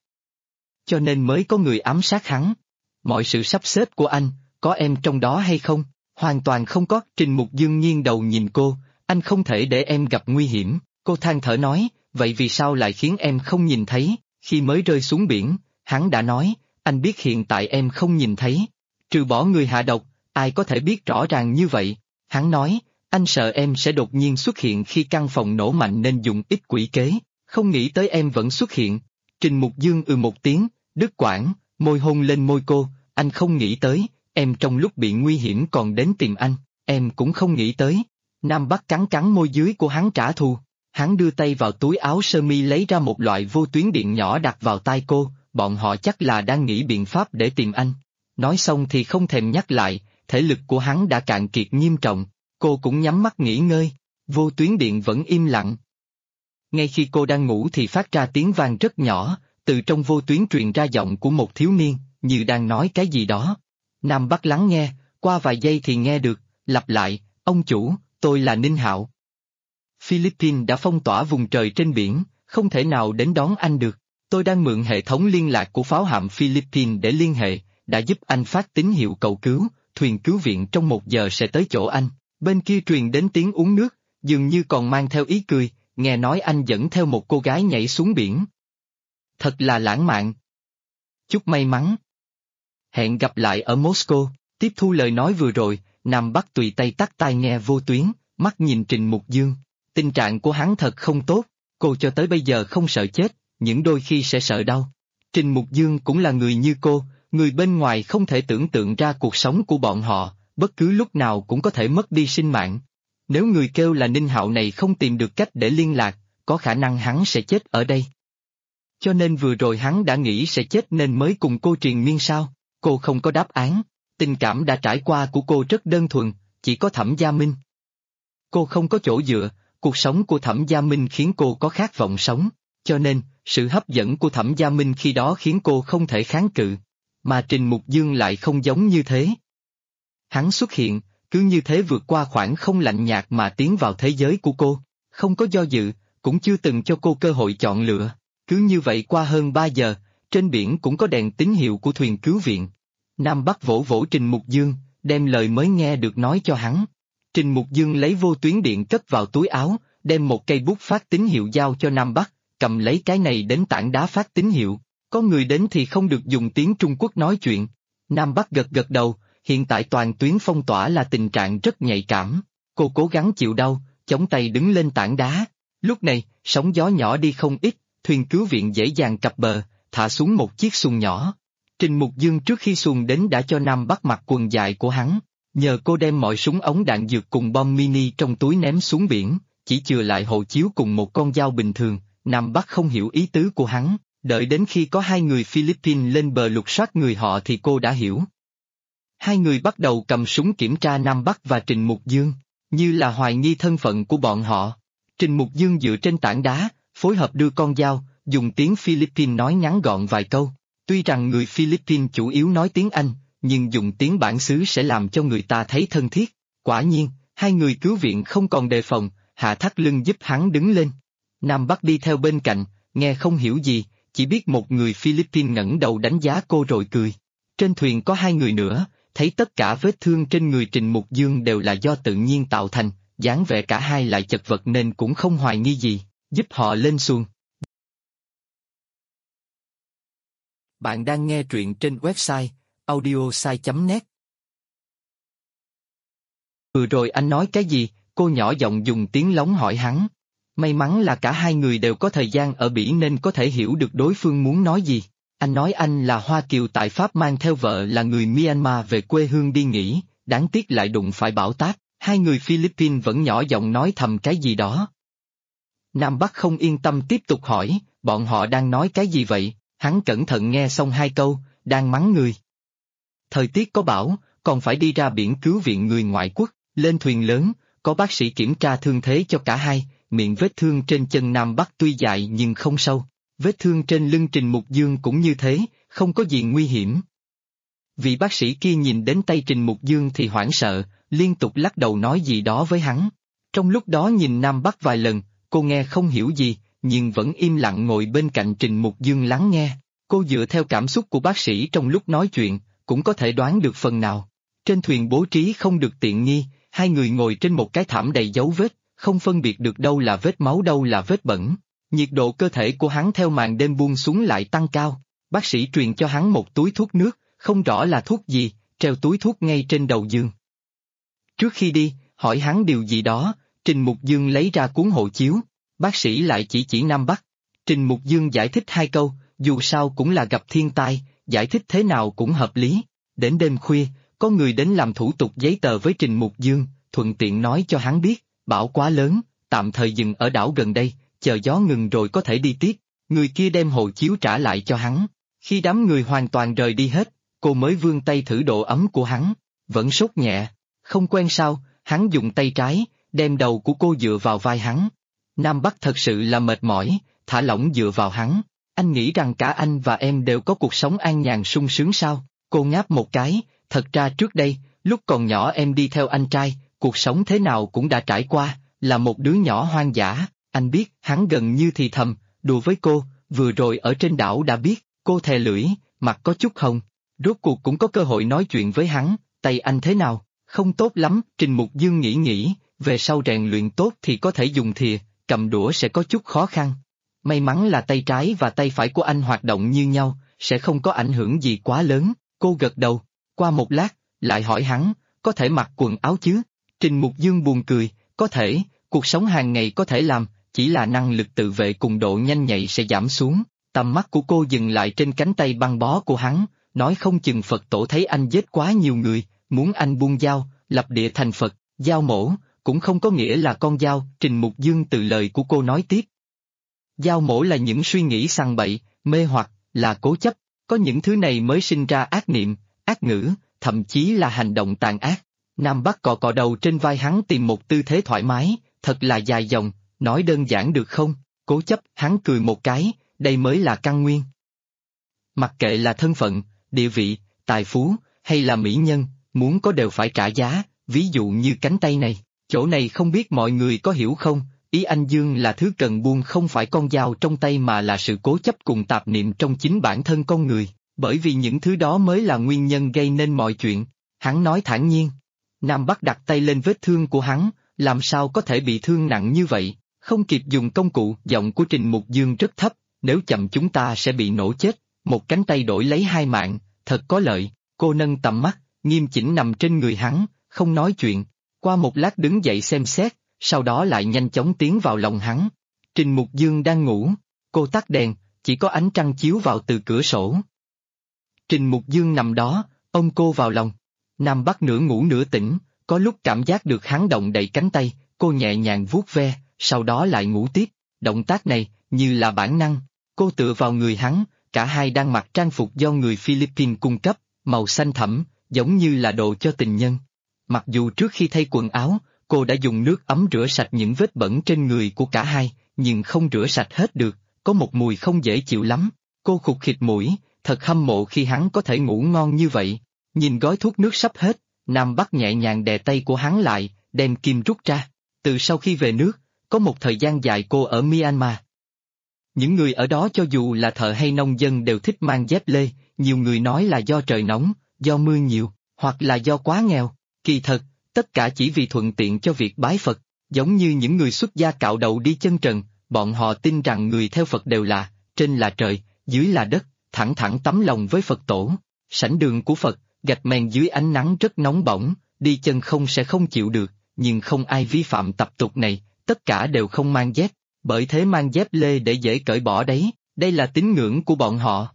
Cho nên mới có người ám sát hắn. Mọi sự sắp xếp của anh, có em trong đó hay không? Hoàn toàn không có. Trình Mục Dương nghiêng đầu nhìn cô, anh không thể để em gặp nguy hiểm. Cô than thở nói, vậy vì sao lại khiến em không nhìn thấy? Khi mới rơi xuống biển, hắn đã nói, anh biết hiện tại em không nhìn thấy. Trừ bỏ người hạ độc, ai có thể biết rõ ràng như vậy? Hắn nói, anh sợ em sẽ đột nhiên xuất hiện khi căn phòng nổ mạnh nên dùng ít quỷ kế, không nghĩ tới em vẫn xuất hiện. Trình Mục Dương một tiếng, đứt quãng, môi hôn lên môi cô, anh không nghĩ tới, em trong lúc bị nguy hiểm còn đến tìm anh, em cũng không nghĩ tới. Nam Bắc cắn cắn môi dưới của hắn trả thù, hắn đưa tay vào túi áo sơ mi lấy ra một loại vô tuyến điện nhỏ đặt vào tai cô, bọn họ chắc là đang nghĩ biện pháp để tìm anh. Nói xong thì không thèm nhắc lại, thể lực của hắn đã cạn kiệt nghiêm trọng, cô cũng nhắm mắt nghỉ ngơi, vô tuyến điện vẫn im lặng. Ngay khi cô đang ngủ thì phát ra tiếng vang rất nhỏ, từ trong vô tuyến truyền ra giọng của một thiếu niên, như đang nói cái gì đó. Nam Bắc lắng nghe, qua vài giây thì nghe được, lặp lại, ông chủ, tôi là Ninh Hạo. Philippines đã phong tỏa vùng trời trên biển, không thể nào đến đón anh được. Tôi đang mượn hệ thống liên lạc của pháo hạm Philippines để liên hệ, đã giúp anh phát tín hiệu cầu cứu, thuyền cứu viện trong 1 giờ sẽ tới chỗ anh. Bên kia truyền đến tiếng uống nước, dường như còn mang theo ý cười, nghe nói anh dẫn theo một cô gái nhảy xuống biển. Thật là lãng mạn. Chúc may mắn. Hẹn gặp lại ở Moscow. Tiếp thu lời nói vừa rồi, Nam Bắc tùy tay tắt tai nghe vô tuyến, mắt nhìn Trình Mục Dương. Tình trạng của hắn thật không tốt, cô cho tới bây giờ không sợ chết, những đôi khi sẽ sợ đau. Trình Mục Dương cũng là người như cô, người bên ngoài không thể tưởng tượng ra cuộc sống của bọn họ, bất cứ lúc nào cũng có thể mất đi sinh mạng. Nếu người kêu là Ninh Hạo này không tìm được cách để liên lạc, có khả năng hắn sẽ chết ở đây. Cho nên vừa rồi hắn đã nghĩ sẽ chết nên mới cùng cô triền miên sao? Cô không có đáp án, tình cảm đã trải qua của cô rất đơn thuần, chỉ có Thẩm Gia Minh. Cô không có chỗ dựa, cuộc sống của Thẩm Gia Minh khiến cô có khát vọng sống, cho nên, sự hấp dẫn của Thẩm Gia Minh khi đó khiến cô không thể kháng cự. Mà Trình Mục Dương lại không giống như thế. Hắn xuất hiện, cứ như thế vượt qua khoảng không lạnh nhạt mà tiến vào thế giới của cô, không có do dự, cũng chưa từng cho cô cơ hội chọn lựa. Cứ như vậy qua hơn 3 giờ, trên biển cũng có đèn tín hiệu của thuyền cứu viện. Nam Bắc vỗ vỗ Trình Mục Dương, đem lời mới nghe được nói cho hắn. Trình Mục Dương lấy vô tuyến điện cất vào túi áo, đem một cây bút phát tín hiệu giao cho Nam Bắc, cầm lấy cái này đến tảng đá phát tín hiệu. Có người đến thì không được dùng tiếng Trung Quốc nói chuyện. Nam Bắc gật gật đầu, hiện tại toàn tuyến phong tỏa là tình trạng rất nhạy cảm. Cô cố gắng chịu đau, chống tay đứng lên tảng đá. Lúc này, sóng gió nhỏ đi không ít, thuyền cứu viện dễ dàng cập bờ, thả xuống một chiếc xuồng nhỏ. Trình Mục Dương trước khi xuồng đến đã cho Nam Bắc mặc quần dài của hắn. Nhờ cô đem mọi súng ống đạn dược cùng bom mini trong túi ném xuống biển, chỉ chừa lại hộ chiếu cùng một con dao bình thường. Nam Bắc không hiểu ý tứ của hắn. Đợi đến khi có 2 người Philippines lên bờ lục soát người họ thì cô đã hiểu. 2 người bắt đầu cầm súng kiểm tra Nam Bắc và Trình Mục Dương, như là hoài nghi thân phận của bọn họ. Trình Mục Dương dựa trên tảng đá, phối hợp đưa con dao, dùng tiếng Philippines nói ngắn gọn vài câu. Tuy rằng người Philippines chủ yếu nói tiếng Anh, nhưng dùng tiếng bản xứ sẽ làm cho người ta thấy thân thiết. Quả nhiên, 2 người cứu viện không còn đề phòng, hạ thắt lưng giúp hắn đứng lên. Nam Bắc đi theo bên cạnh, nghe không hiểu gì. Chỉ biết một người Philippines ngẩng đầu đánh giá cô rồi cười. Trên thuyền có 2 người nữa, thấy tất cả vết thương trên người Trình Mục Dương đều là do tự nhiên tạo thành, dáng vẻ cả hai lại chật vật nên cũng không hoài nghi gì, giúp họ lên xuồng. Bạn đang nghe truyện trên website audiosai.net. Vừa rồi anh nói cái gì? Cô nhỏ giọng dùng tiếng lóng hỏi hắn. May mắn là cả 2 người đều có thời gian ở Bỉ nên có thể hiểu được đối phương muốn nói gì. Anh nói anh là Hoa Kiều tại Pháp mang theo vợ là người Myanmar về quê hương đi nghỉ, đáng tiếc lại đụng phải bão táp, hai người Philippines vẫn nhỏ giọng nói thầm cái gì đó. Nam Bắc không yên tâm tiếp tục hỏi, bọn họ đang nói cái gì vậy, hắn cẩn thận nghe xong hai câu, đang mắng người. Thời tiết có bão, còn phải đi ra biển cứu viện người ngoại quốc, lên thuyền lớn, có bác sĩ kiểm tra thương thế cho cả hai, miệng vết thương trên chân Nam Bắc tuy dài nhưng không sâu, vết thương trên lưng Trình Mục Dương cũng như thế, không có gì nguy hiểm. Vị bác sĩ kia nhìn đến tay Trình Mục Dương thì hoảng sợ, liên tục lắc đầu nói gì đó với hắn. Trong lúc đó nhìn Nam Bắc vài lần, cô nghe không hiểu gì, nhưng vẫn im lặng ngồi bên cạnh Trình Mục Dương lắng nghe. Cô dựa theo cảm xúc của bác sĩ trong lúc nói chuyện, cũng có thể đoán được phần nào. Trên thuyền bố trí không được tiện nghi, hai người ngồi trên một cái thảm đầy dấu vết, không phân biệt được đâu là vết máu đâu là vết bẩn. Nhiệt độ cơ thể của hắn theo màn đêm buông xuống lại tăng cao. Bác sĩ truyền cho hắn một túi thuốc nước, không rõ là thuốc gì, treo túi thuốc ngay trên đầu giường. Trước khi đi, hỏi hắn điều gì đó, Trình Mục Dương lấy ra cuốn hộ chiếu, bác sĩ lại chỉ Nam Bắc. Trình Mục Dương giải thích hai câu, dù sao cũng là gặp thiên tai, giải thích thế nào cũng hợp lý. Đến đêm khuya, có người đến làm thủ tục giấy tờ với Trình Mục Dương, thuận tiện nói cho hắn biết, bão quá lớn, tạm thời dừng ở đảo gần đây, chờ gió ngừng rồi có thể đi tiếp. Người kia đem hộ chiếu trả lại cho hắn. Khi đám người hoàn toàn rời đi hết, cô mới vươn tay thử độ ấm của hắn, vẫn sốt nhẹ. Không quen sao, hắn dùng tay trái, đem đầu của cô dựa vào vai hắn. Nam Bắc thật sự là mệt mỏi, thả lỏng dựa vào hắn. Anh nghĩ rằng cả anh và em đều có cuộc sống an nhàn sung sướng sao? Cô ngáp một cái, thật ra trước đây, lúc còn nhỏ em đi theo anh trai, cuộc sống thế nào cũng đã trải qua, là một đứa nhỏ hoang dã. Anh biết, hắn gần như thì thầm, đùa với cô, vừa rồi ở trên đảo đã biết, cô thè lưỡi, mặt có chút hồng. Rốt cuộc cũng có cơ hội nói chuyện với hắn, tay anh thế nào? Không tốt lắm, Trình Mục Dương nghĩ, về sau rèn luyện tốt thì có thể dùng thìa, cầm đũa sẽ có chút khó khăn. May mắn là tay trái và tay phải của anh hoạt động như nhau, sẽ không có ảnh hưởng gì quá lớn. Cô gật đầu, qua một lát, lại hỏi hắn, có thể mặc quần áo chứ? Trình Mục Dương buồn cười, có thể, cuộc sống hàng ngày có thể làm, chỉ là năng lực tự vệ cùng độ nhanh nhạy sẽ giảm xuống. Tầm mắt của cô dừng lại trên cánh tay băng bó của hắn, nói không chừng Phật tổ thấy anh giết quá nhiều người, muốn anh buông dao, lập địa thành Phật, dao mổ, cũng không có nghĩa là con dao. Trình Mục Dương từ lời của cô nói tiếp. Dao mổ là những suy nghĩ sằng bậy, mê hoặc, là cố chấp, có những thứ này mới sinh ra ác niệm, ác ngữ, thậm chí là hành động tàn ác. Nam Bắc cọ cọ đầu trên vai hắn tìm một tư thế thoải mái, thật là dài dòng, nói đơn giản được không? Cố chấp, hắn cười một cái, đây mới là căn nguyên. Mặc kệ là thân phận, địa vị, tài phú, hay là mỹ nhân, muốn có đều phải trả giá, ví dụ như cánh tay này, chỗ này không biết mọi người có hiểu không, ý anh Dương là thứ cần buông không phải con dao trong tay mà là sự cố chấp cùng tạp niệm trong chính bản thân con người, bởi vì những thứ đó mới là nguyên nhân gây nên mọi chuyện, hắn nói thản nhiên. Nam Bắc đặt tay lên vết thương của hắn, làm sao có thể bị thương nặng như vậy, không kịp dùng công cụ. Giọng của Trình Mục Dương rất thấp, nếu chậm chúng ta sẽ bị nổ chết, một cánh tay đổi lấy hai mạng, thật có lợi. Cô nâng tầm mắt, nghiêm chỉnh nằm trên người hắn, không nói chuyện, qua một lát đứng dậy xem xét, sau đó lại nhanh chóng tiến vào lòng hắn. Trình Mục Dương đang ngủ, cô tắt đèn, chỉ có ánh trăng chiếu vào từ cửa sổ. Trình Mục Dương nằm đó, ôm cô vào lòng. Nam Bắc nửa ngủ nửa tỉnh, có lúc cảm giác được hắn động đậy cánh tay, cô nhẹ nhàng vuốt ve, sau đó lại ngủ tiếp. Động tác này, như là bản năng, cô tựa vào người hắn, cả hai đang mặc trang phục do người Philippines cung cấp, màu xanh thẫm, giống như là đồ cho tình nhân. Mặc dù trước khi thay quần áo, cô đã dùng nước ấm rửa sạch những vết bẩn trên người của cả hai, nhưng không rửa sạch hết được, có một mùi không dễ chịu lắm. Cô khụt khịt mũi, thật hâm mộ khi hắn có thể ngủ ngon như vậy. Nhìn gói thuốc nước sắp hết, Nam Bắc nhẹ nhàng đè tay của hắn lại, đem kim rút ra. Từ sau khi về nước, có một thời gian dài cô ở Myanmar. Những người ở đó cho dù là thợ hay nông dân đều thích mang dép lê, nhiều người nói là do trời nóng, do mưa nhiều, hoặc là do quá nghèo. Kỳ thật, tất cả chỉ vì thuận tiện cho việc bái Phật, giống như những người xuất gia cạo đầu đi chân trần, bọn họ tin rằng người theo Phật đều là, trên là trời, dưới là đất, thẳng thẳng tấm lòng với Phật tổ. Sảnh đường của Phật, gạch men dưới ánh nắng rất nóng bỏng, đi chân không sẽ không chịu được, nhưng không ai vi phạm tập tục này, tất cả đều không mang dép, bởi thế mang dép lê để dễ cởi bỏ đấy, đây là tín ngưỡng của bọn họ.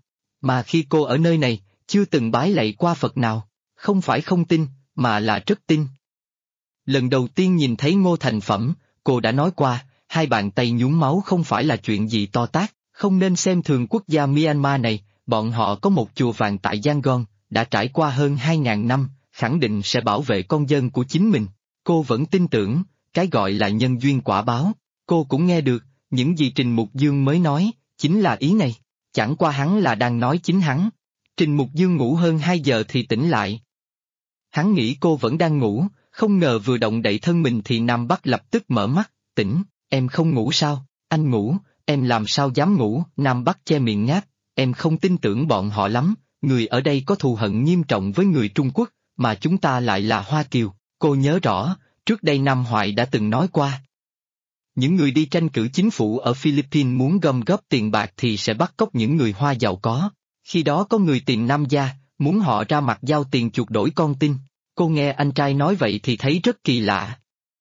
Mà khi cô ở nơi này, chưa từng bái lạy qua Phật nào. Không phải không tin, mà là rất tin. Lần đầu tiên nhìn thấy Ngô Thành Phẩm, cô đã nói qua, hai bàn tay nhuốm máu không phải là chuyện gì to tát, không nên xem thường quốc gia Myanmar này, bọn họ có một chùa vàng tại Yangon, đã trải qua hơn 2.000 năm, khẳng định sẽ bảo vệ con dân của chính mình. Cô vẫn tin tưởng, cái gọi là nhân duyên quả báo, cô cũng nghe được, những gì Trình Mục Dương mới nói, chính là ý này, chẳng qua hắn là đang nói chính hắn. Trình Mục Dương ngủ hơn 2 giờ thì tỉnh lại. Hắn nghĩ cô vẫn đang ngủ, không ngờ vừa động đậy thân mình thì Nam Bắc lập tức mở mắt, tỉnh, em không ngủ sao, anh ngủ, em làm sao dám ngủ, Nam Bắc che miệng ngáp, em không tin tưởng bọn họ lắm, người ở đây có thù hận nghiêm trọng với người Trung Quốc, mà chúng ta lại là Hoa Kiều, cô nhớ rõ, trước đây Nam Hoại đã từng nói qua. Những người đi tranh cử chính phủ ở Philippines muốn gom góp tiền bạc thì sẽ bắt cóc những người Hoa giàu có, khi đó có người tìm Nam gia, muốn họ ra mặt giao tiền chuộc đổi con tin. Cô nghe anh trai nói vậy thì thấy rất kỳ lạ.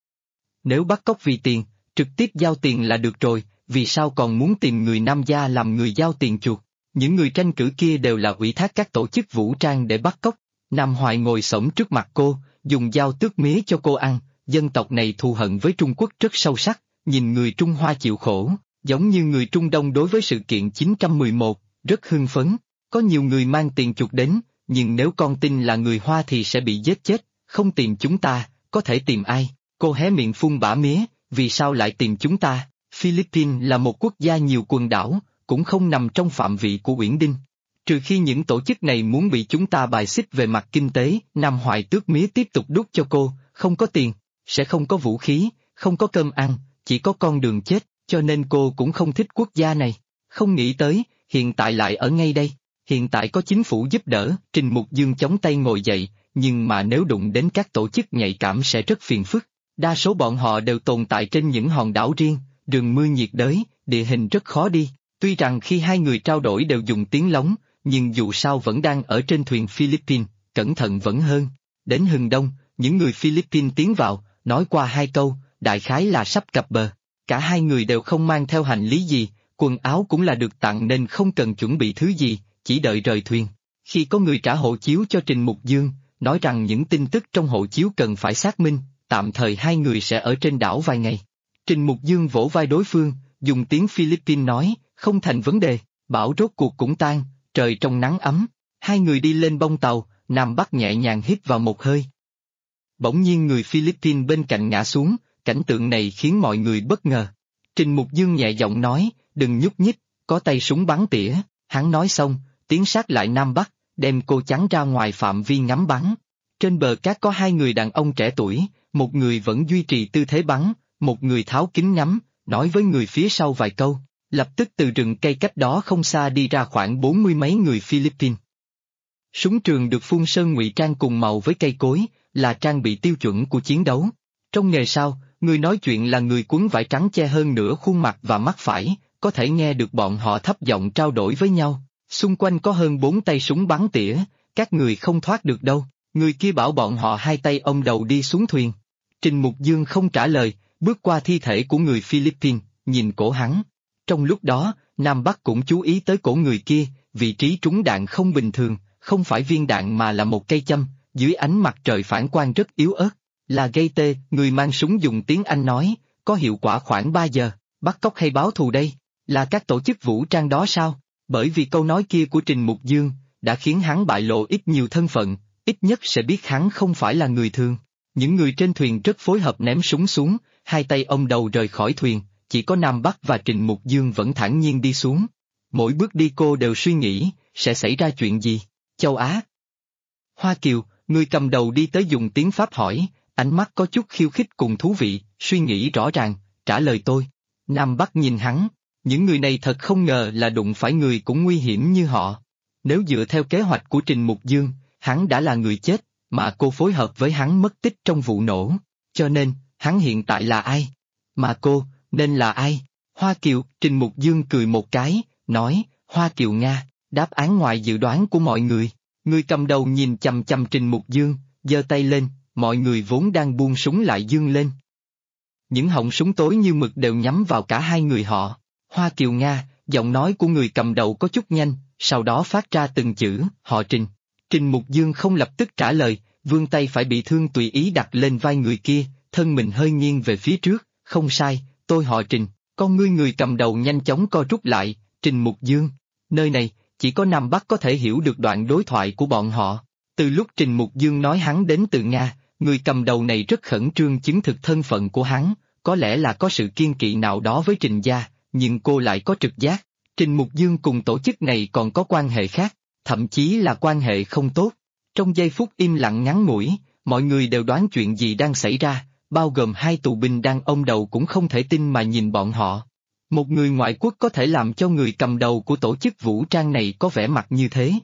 Nếu bắt cóc vì tiền, trực tiếp giao tiền là được rồi, vì sao còn muốn tìm người Nam gia làm người giao tiền chuộc? Những người tranh cử kia đều là ủy thác các tổ chức vũ trang để bắt cóc. Nam Hoài ngồi xổm trước mặt cô, dùng dao tước mía cho cô ăn, dân tộc này thù hận với Trung Quốc rất sâu sắc, nhìn người Trung Hoa chịu khổ, giống như người Trung Đông đối với sự kiện 911, rất hưng phấn, có nhiều người mang tiền chuộc đến. Nhưng nếu con tin là người Hoa thì sẽ bị giết chết, không tìm chúng ta, có thể tìm ai? Cô hé miệng phun bã mía, vì sao lại tìm chúng ta? Philippines là một quốc gia nhiều quần đảo, cũng không nằm trong phạm vị của Uyển Đinh. Trừ khi những tổ chức này muốn bị chúng ta bài xích về mặt kinh tế, Nam Hoài tước mía tiếp tục đút cho cô, không có tiền, sẽ không có vũ khí, không có cơm ăn, chỉ có con đường chết, cho nên cô cũng không thích quốc gia này. Không nghĩ tới, hiện tại lại ở ngay đây. Hiện tại có chính phủ giúp đỡ, Trình Mục Dương chống tay ngồi dậy, nhưng mà nếu đụng đến các tổ chức nhạy cảm sẽ rất phiền phức. Đa số bọn họ đều tồn tại trên những hòn đảo riêng, rừng mưa nhiệt đới, địa hình rất khó đi. Tuy rằng khi hai người trao đổi đều dùng tiếng lóng, nhưng dù sao vẫn đang ở trên thuyền Philippines, cẩn thận vẫn hơn. Đến hừng đông, những người Philippines tiến vào, nói qua 2 câu, đại khái là sắp cập bờ. Cả hai người đều không mang theo hành lý gì, quần áo cũng là được tặng nên không cần chuẩn bị thứ gì. Chỉ đợi rời thuyền. Khi có người trả hộ chiếu cho Trình Mục Dương, nói rằng những tin tức trong hộ chiếu cần phải xác minh, tạm thời hai người sẽ ở trên đảo vài ngày. Trình Mục Dương vỗ vai đối phương, dùng tiếng Philippines nói, không thành vấn đề, bão rốt cuộc cũng tan, trời trong nắng ấm. Hai người đi lên bông tàu, Nam Bắc nhẹ nhàng hít vào một hơi. Bỗng nhiên người Philippines bên cạnh ngã xuống, cảnh tượng này khiến mọi người bất ngờ. Trình Mục Dương nhẹ giọng nói, đừng nhúc nhích, có tay súng bắn tỉa, hắn nói xong. Tiến sát lại Nam Bắc, đem cô chắn ra ngoài phạm vi ngắm bắn. Trên bờ cát có 2 người đàn ông trẻ tuổi, một người vẫn duy trì tư thế bắn, một người tháo kính ngắm, nói với người phía sau vài câu, lập tức từ rừng cây cách đó không xa đi ra khoảng 40 mấy người Philippines. Súng trường được phun sơn ngụy trang cùng màu với cây cối, là trang bị tiêu chuẩn của chiến đấu. Trong nghề sau, người nói chuyện là người quấn vải trắng che hơn nửa khuôn mặt và mắt phải, có thể nghe được bọn họ thấp giọng trao đổi với nhau. Xung quanh có hơn 4 tay súng bắn tỉa, các người không thoát được đâu, người kia bảo bọn họ 2 tay ôm đầu đi xuống thuyền. Trình Mục Dương không trả lời, bước qua thi thể của người Philippines, nhìn cổ hắn. Trong lúc đó, Nam Bắc cũng chú ý tới cổ người kia, vị trí trúng đạn không bình thường, không phải viên đạn mà là một cây châm, dưới ánh mặt trời phản quang rất yếu ớt. Là gây tê, người mang súng dùng tiếng Anh nói, có hiệu quả khoảng 3 giờ, bắt cóc hay báo thù đây, là các tổ chức vũ trang đó sao? Bởi vì câu nói kia của Trình Mục Dương, đã khiến hắn bại lộ ít nhiều thân phận, ít nhất sẽ biết hắn không phải là người thường. Những người trên thuyền rất phối hợp ném súng xuống, 2 tay ôm đầu rời khỏi thuyền, chỉ có Nam Bắc và Trình Mục Dương vẫn thản nhiên đi xuống. Mỗi bước đi cô đều suy nghĩ, sẽ xảy ra chuyện gì? Châu Á. Hoa Kiều, người cầm đầu đi tới dùng tiếng Pháp hỏi, ánh mắt có chút khiêu khích cùng thú vị, suy nghĩ rõ ràng, trả lời tôi. Nam Bắc nhìn hắn. Những người này thật không ngờ là đụng phải người cũng nguy hiểm như họ. Nếu dựa theo kế hoạch của Trình Mục Dương, hắn đã là người chết, mà cô phối hợp với hắn mất tích trong vụ nổ. Cho nên, hắn hiện tại là ai? Mà cô, nên là ai? Hoa Kiều, Trình Mục Dương cười một cái, nói, Hoa Kiều Nga, đáp án ngoài dự đoán của mọi người. Người cầm đầu nhìn chằm chằm Trình Mục Dương, giơ tay lên, mọi người vốn đang buông súng lại giương lên. Những họng súng tối như mực đều nhắm vào cả hai người họ. Hoa Kiều Nga, giọng nói của người cầm đầu có chút nhanh, sau đó phát ra từng chữ, họ Trình. Trình Mục Dương không lập tức trả lời, vươn tay phải bị thương tùy ý đặt lên vai người kia, thân mình hơi nghiêng về phía trước, không sai, tôi họ Trình. Con ngươi người cầm đầu nhanh chóng co rút lại, Trình Mục Dương. Nơi này, chỉ có Nam Bắc có thể hiểu được đoạn đối thoại của bọn họ. Từ lúc Trình Mục Dương nói hắn đến từ Nga, người cầm đầu này rất khẩn trương chứng thực thân phận của hắn, có lẽ là có sự kiên kỵ nào đó với Trình gia, nhưng cô lại có trực giác. Trình Mục Dương cùng tổ chức này còn có quan hệ khác, thậm chí là quan hệ không tốt. Trong giây phút im lặng ngắn ngủi, mọi người đều đoán chuyện gì đang xảy ra, bao gồm hai tù binh đang ôm đầu cũng không thể tin mà nhìn bọn họ. Một người ngoại quốc có thể làm cho người cầm đầu của tổ chức vũ trang này có vẻ mặt như thế.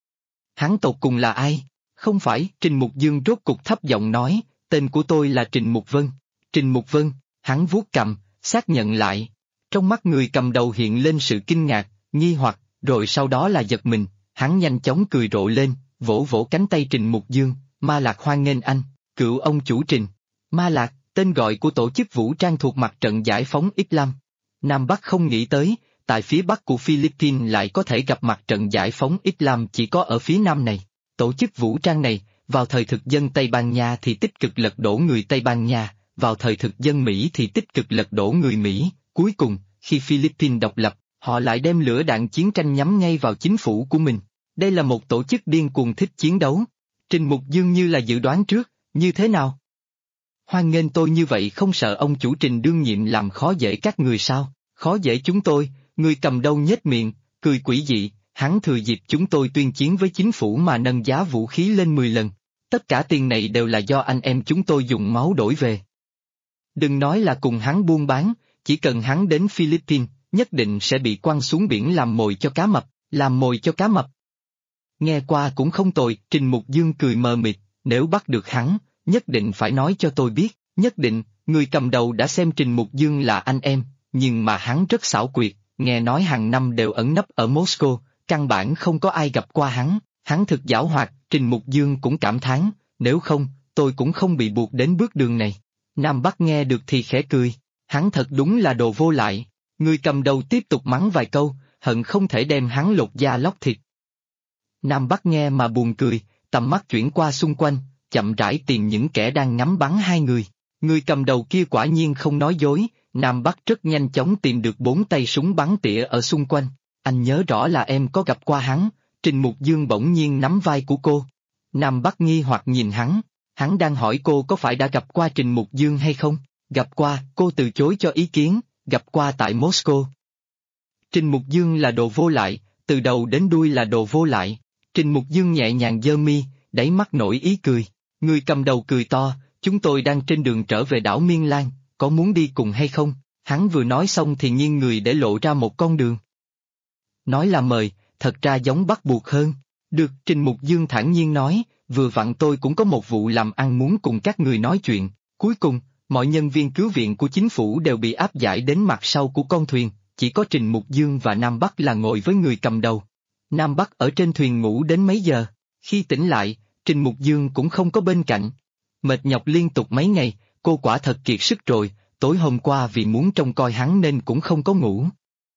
Hắn tột cùng là ai? Không phải, Trình Mục Dương rốt cục thấp giọng nói, tên của tôi là Trình Mục Vân. Trình Mục Vân, hắn vuốt cằm, xác nhận lại. Trong mắt người cầm đầu hiện lên sự kinh ngạc, nghi hoặc, rồi sau đó là giật mình, hắn nhanh chóng cười rộ lên, vỗ vỗ cánh tay Trình Mục Dương, Ma Lạc hoan nghênh anh, cựu ông chủ Trình. Ma Lạc, tên gọi của tổ chức vũ trang thuộc mặt trận giải phóng Islam. Nam Bắc không nghĩ tới, tại phía bắc của Philippines lại có thể gặp mặt trận giải phóng Islam chỉ có ở phía nam này. Tổ chức vũ trang này, vào thời thực dân Tây Ban Nha thì tích cực lật đổ người Tây Ban Nha, vào thời thực dân Mỹ thì tích cực lật đổ người Mỹ, cuối cùng, khi Philippines độc lập, họ lại đem lửa đạn chiến tranh nhắm ngay vào chính phủ của mình. Đây là một tổ chức điên cuồng thích chiến đấu. Trình Mục Dương như là dự đoán trước, như thế nào? Hoan nghênh tôi như vậy không sợ ông chủ Trình đương nhiệm làm khó dễ các người sao? Khó dễ chúng tôi, người cầm đầu nhếch miệng, cười quỷ dị, hắn thừa dịp chúng tôi tuyên chiến với chính phủ mà nâng giá vũ khí lên 10 lần. Tất cả tiền này đều là do anh em chúng tôi dùng máu đổi về. Đừng nói là cùng hắn buôn bán, chỉ cần hắn đến Philippines, nhất định sẽ bị quăng xuống biển làm mồi cho cá mập, làm mồi cho cá mập. Nghe qua cũng không tồi, Trình Mục Dương cười mờ mịt, nếu bắt được hắn, nhất định phải nói cho tôi biết, nhất định, người cầm đầu đã xem Trình Mục Dương là anh em, nhưng mà hắn rất xảo quyệt, nghe nói hàng năm đều ẩn nấp ở Moscow, căn bản không có ai gặp qua hắn thực giảo hoạt, Trình Mục Dương cũng cảm thán, nếu không, tôi cũng không bị buộc đến bước đường này. Nam Bắc nghe được thì khẽ cười, hắn thật đúng là đồ vô lại, người cầm đầu tiếp tục mắng vài câu, hận không thể đem hắn lột da lóc thịt. Nam Bắc nghe mà buồn cười, tầm mắt chuyển qua xung quanh, chậm rãi tìm những kẻ đang ngắm bắn hai người. Người cầm đầu kia quả nhiên không nói dối, Nam Bắc rất nhanh chóng tìm được 4 tay súng bắn tỉa ở xung quanh. Anh nhớ rõ là em có gặp qua hắn, Trình Mục Dương bỗng nhiên nắm vai của cô. Nam Bắc nghi hoặc nhìn hắn đang hỏi cô có phải đã gặp qua Trình Mục Dương hay không? Gặp qua, cô từ chối cho ý kiến, gặp qua tại Moscow. Trình Mục Dương là đồ vô lại, từ đầu đến đuôi là đồ vô lại. Trình Mục Dương nhẹ nhàng giơ mi, đáy mắt nổi ý cười. Người cầm đầu cười to, chúng tôi đang trên đường trở về đảo Miên Lan, có muốn đi cùng hay không? Hắn vừa nói xong thì nghiêng người để lộ ra một con đường. Nói là mời, thật ra giống bắt buộc hơn. Được, Trình Mục Dương thản nhiên nói, vừa vặn tôi cũng có một vụ làm ăn muốn cùng các người nói chuyện. Cuối cùng, mọi nhân viên cứu viện của chính phủ đều bị áp giải đến mặt sau của con thuyền, chỉ có Trình Mục Dương và Nam Bắc là ngồi với người cầm đầu. Nam Bắc ở trên thuyền ngủ đến mấy giờ, khi tỉnh lại, Trình Mục Dương cũng không có bên cạnh. Mệt nhọc liên tục mấy ngày, cô quả thật kiệt sức rồi, tối hôm qua vì muốn trông coi hắn nên cũng không có ngủ.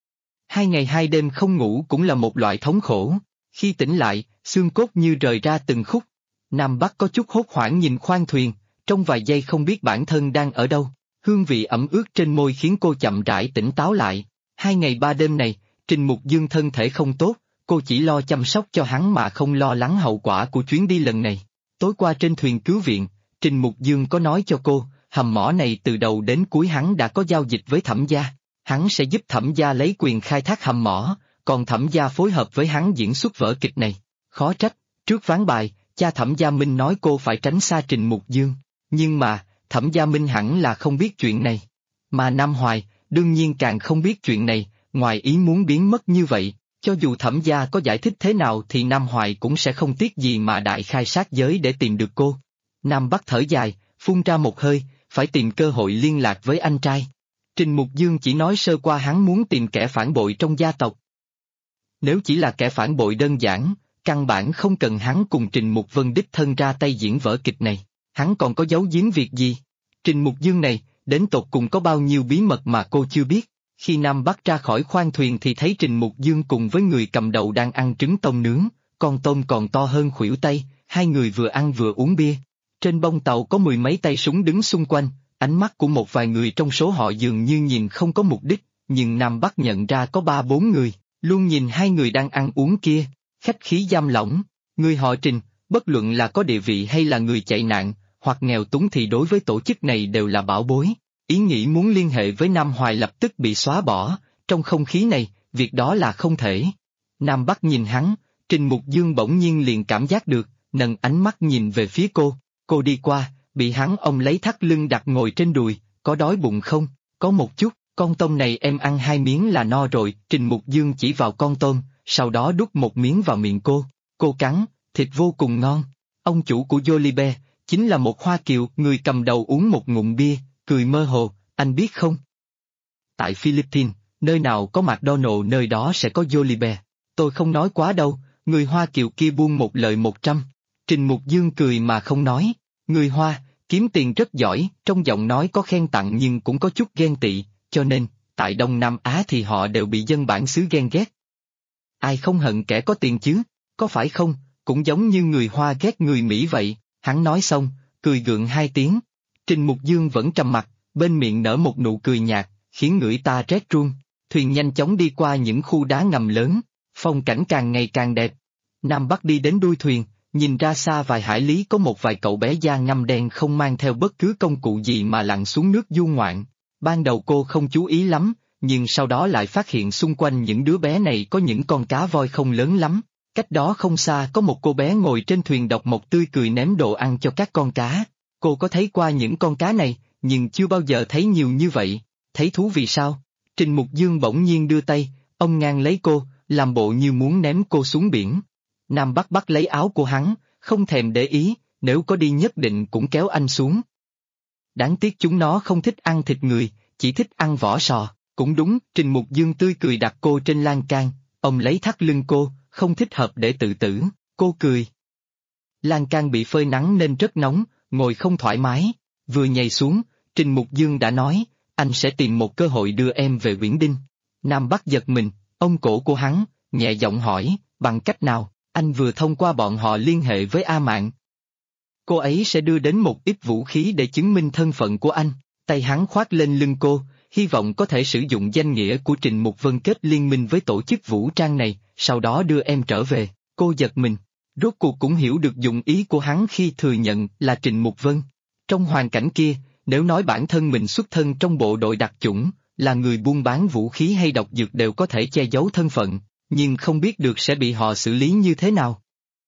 2 ngày 2 đêm không ngủ cũng là một loại thống khổ, khi tỉnh lại, xương cốt như rời ra từng khúc. Nam Bắc có chút hốt hoảng nhìn khoang thuyền, trong vài giây không biết bản thân đang ở đâu, hương vị ẩm ướt trên môi khiến cô chậm rãi tỉnh táo lại. 2 ngày 3 đêm này, Trình Mục Dương thân thể không tốt, cô chỉ lo chăm sóc cho hắn mà không lo lắng hậu quả của chuyến đi lần này. Tối qua trên thuyền cứu viện, Trình Mục Dương có nói cho cô, hầm mỏ này từ đầu đến cuối hắn đã có giao dịch với Thẩm gia. Hắn sẽ giúp Thẩm gia lấy quyền khai thác hầm mỏ, còn Thẩm gia phối hợp với hắn diễn xuất vở kịch này. Khó trách, trước ván bài, cha Thẩm gia Minh nói cô phải tránh xa Trình Mục Dương. Nhưng mà, Thẩm gia Minh hẳn là không biết chuyện này. Mà Nam Hoài, đương nhiên càng không biết chuyện này, ngoài ý muốn biến mất như vậy. Cho dù Thẩm gia có giải thích thế nào thì Nam Hoài cũng sẽ không tiếc gì mà đại khai sát giới để tìm được cô. Nam Bắc thở dài, phun ra một hơi, phải tìm cơ hội liên lạc với anh trai. Trình Mục Dương chỉ nói sơ qua hắn muốn tìm kẻ phản bội trong gia tộc. Nếu chỉ là kẻ phản bội đơn giản, căn bản không cần hắn cùng Trình Mục Vân đích thân ra tay diễn vở kịch này, hắn còn có giấu giếm việc gì? Trình Mục Dương này, đến tột cùng có bao nhiêu bí mật mà cô chưa biết? Khi Nam Bắc ra khỏi khoang thuyền thì thấy Trình Mục Dương cùng với người cầm đầu đang ăn trứng tôm nướng, con tôm còn to hơn khuỷu tay, hai người vừa ăn vừa uống bia. Trên bông tàu có mười mấy tay súng đứng xung quanh, ánh mắt của một vài người trong số họ dường như nhìn không có mục đích, nhưng Nam Bắc nhận ra có ba bốn người, luôn nhìn hai người đang ăn uống kia, khách khí giam lỏng, người họ Trình, bất luận là có địa vị hay là người chạy nạn, hoặc nghèo túng thì đối với tổ chức này đều là bảo bối. Ý nghĩ muốn liên hệ với Nam Hoài lập tức bị xóa bỏ, trong không khí này, việc đó là không thể. Nam Bắc nhìn hắn, Trình Mục Dương bỗng nhiên liền cảm giác được, nâng ánh mắt nhìn về phía cô đi qua, bị hắn ôm lấy thắt lưng đặt ngồi trên đùi, có đói bụng không, có một chút, con tôm này em ăn hai miếng là no rồi, Trình Mục Dương chỉ vào con tôm, sau đó đút một miếng vào miệng cô cắn, thịt vô cùng ngon. Ông chủ của Jollibee, chính là một Hoa Kiều, người cầm đầu uống một ngụm bia, cười mơ hồ, anh biết không? Tại Philippines, nơi nào có McDonald's nơi đó sẽ có Jollibee, tôi không nói quá đâu, người Hoa Kiều kia buông một lời 100. Trình Mục Dương cười mà không nói, người Hoa, kiếm tiền rất giỏi, trong giọng nói có khen tặng nhưng cũng có chút ghen tị, cho nên, tại Đông Nam Á thì họ đều bị dân bản xứ ghen ghét. Ai không hận kẻ có tiền chứ, có phải không, cũng giống như người Hoa ghét người Mỹ vậy, hắn nói xong, cười gượng hai tiếng. Trình Mục Dương vẫn trầm mặc, bên miệng nở một nụ cười nhạt, khiến người ta rét run. Thuyền nhanh chóng đi qua những khu đá ngầm lớn, phong cảnh càng ngày càng đẹp. Nam Bắc đi đến đuôi thuyền, nhìn ra xa vài hải lý có một vài cậu bé da ngăm đen không mang theo bất cứ công cụ gì mà lặn xuống nước du ngoạn. Ban đầu cô không chú ý lắm, nhưng sau đó lại phát hiện xung quanh những đứa bé này có những con cá voi không lớn lắm. Cách đó không xa có một cô bé ngồi trên thuyền độc mộc tươi cười ném đồ ăn cho các con cá. Cô có thấy qua những con cá này, nhưng chưa bao giờ thấy nhiều như vậy. Thấy thú vì sao? Trình Mục Dương bỗng nhiên đưa tay, ông ngang lấy cô, làm bộ như muốn ném cô xuống biển. Nam Bắc bắt lấy áo của hắn, không thèm để ý, nếu có đi nhất định cũng kéo anh xuống. Đáng tiếc chúng nó không thích ăn thịt người, chỉ thích ăn vỏ sò. Cũng đúng, Trình Mục Dương tươi cười đặt cô trên lan can, ông lấy thắt lưng cô, không thích hợp để tự tử, cô cười. Lan can bị phơi nắng nên rất nóng, ngồi không thoải mái, vừa nhảy xuống, Trình Mục Dương đã nói, anh sẽ tìm một cơ hội đưa em về Uyển Đinh. Nam Bắc giật mình, ông cổ của hắn, nhẹ giọng hỏi, bằng cách nào, anh vừa thông qua bọn họ liên hệ với A Mạn. Cô ấy sẽ đưa đến một ít vũ khí để chứng minh thân phận của anh, tay hắn khoác lên lưng cô, hy vọng có thể sử dụng danh nghĩa của Trình Mục Vân kết liên minh với tổ chức vũ trang này, sau đó đưa em trở về. Cô giật mình, rốt cuộc cũng hiểu được dụng ý của hắn khi thừa nhận là Trình Mục Vân. Trong hoàn cảnh kia, nếu nói bản thân mình xuất thân trong bộ đội đặc chủng, là người buôn bán vũ khí hay độc dược đều có thể che giấu thân phận, nhưng không biết được sẽ bị họ xử lý như thế nào.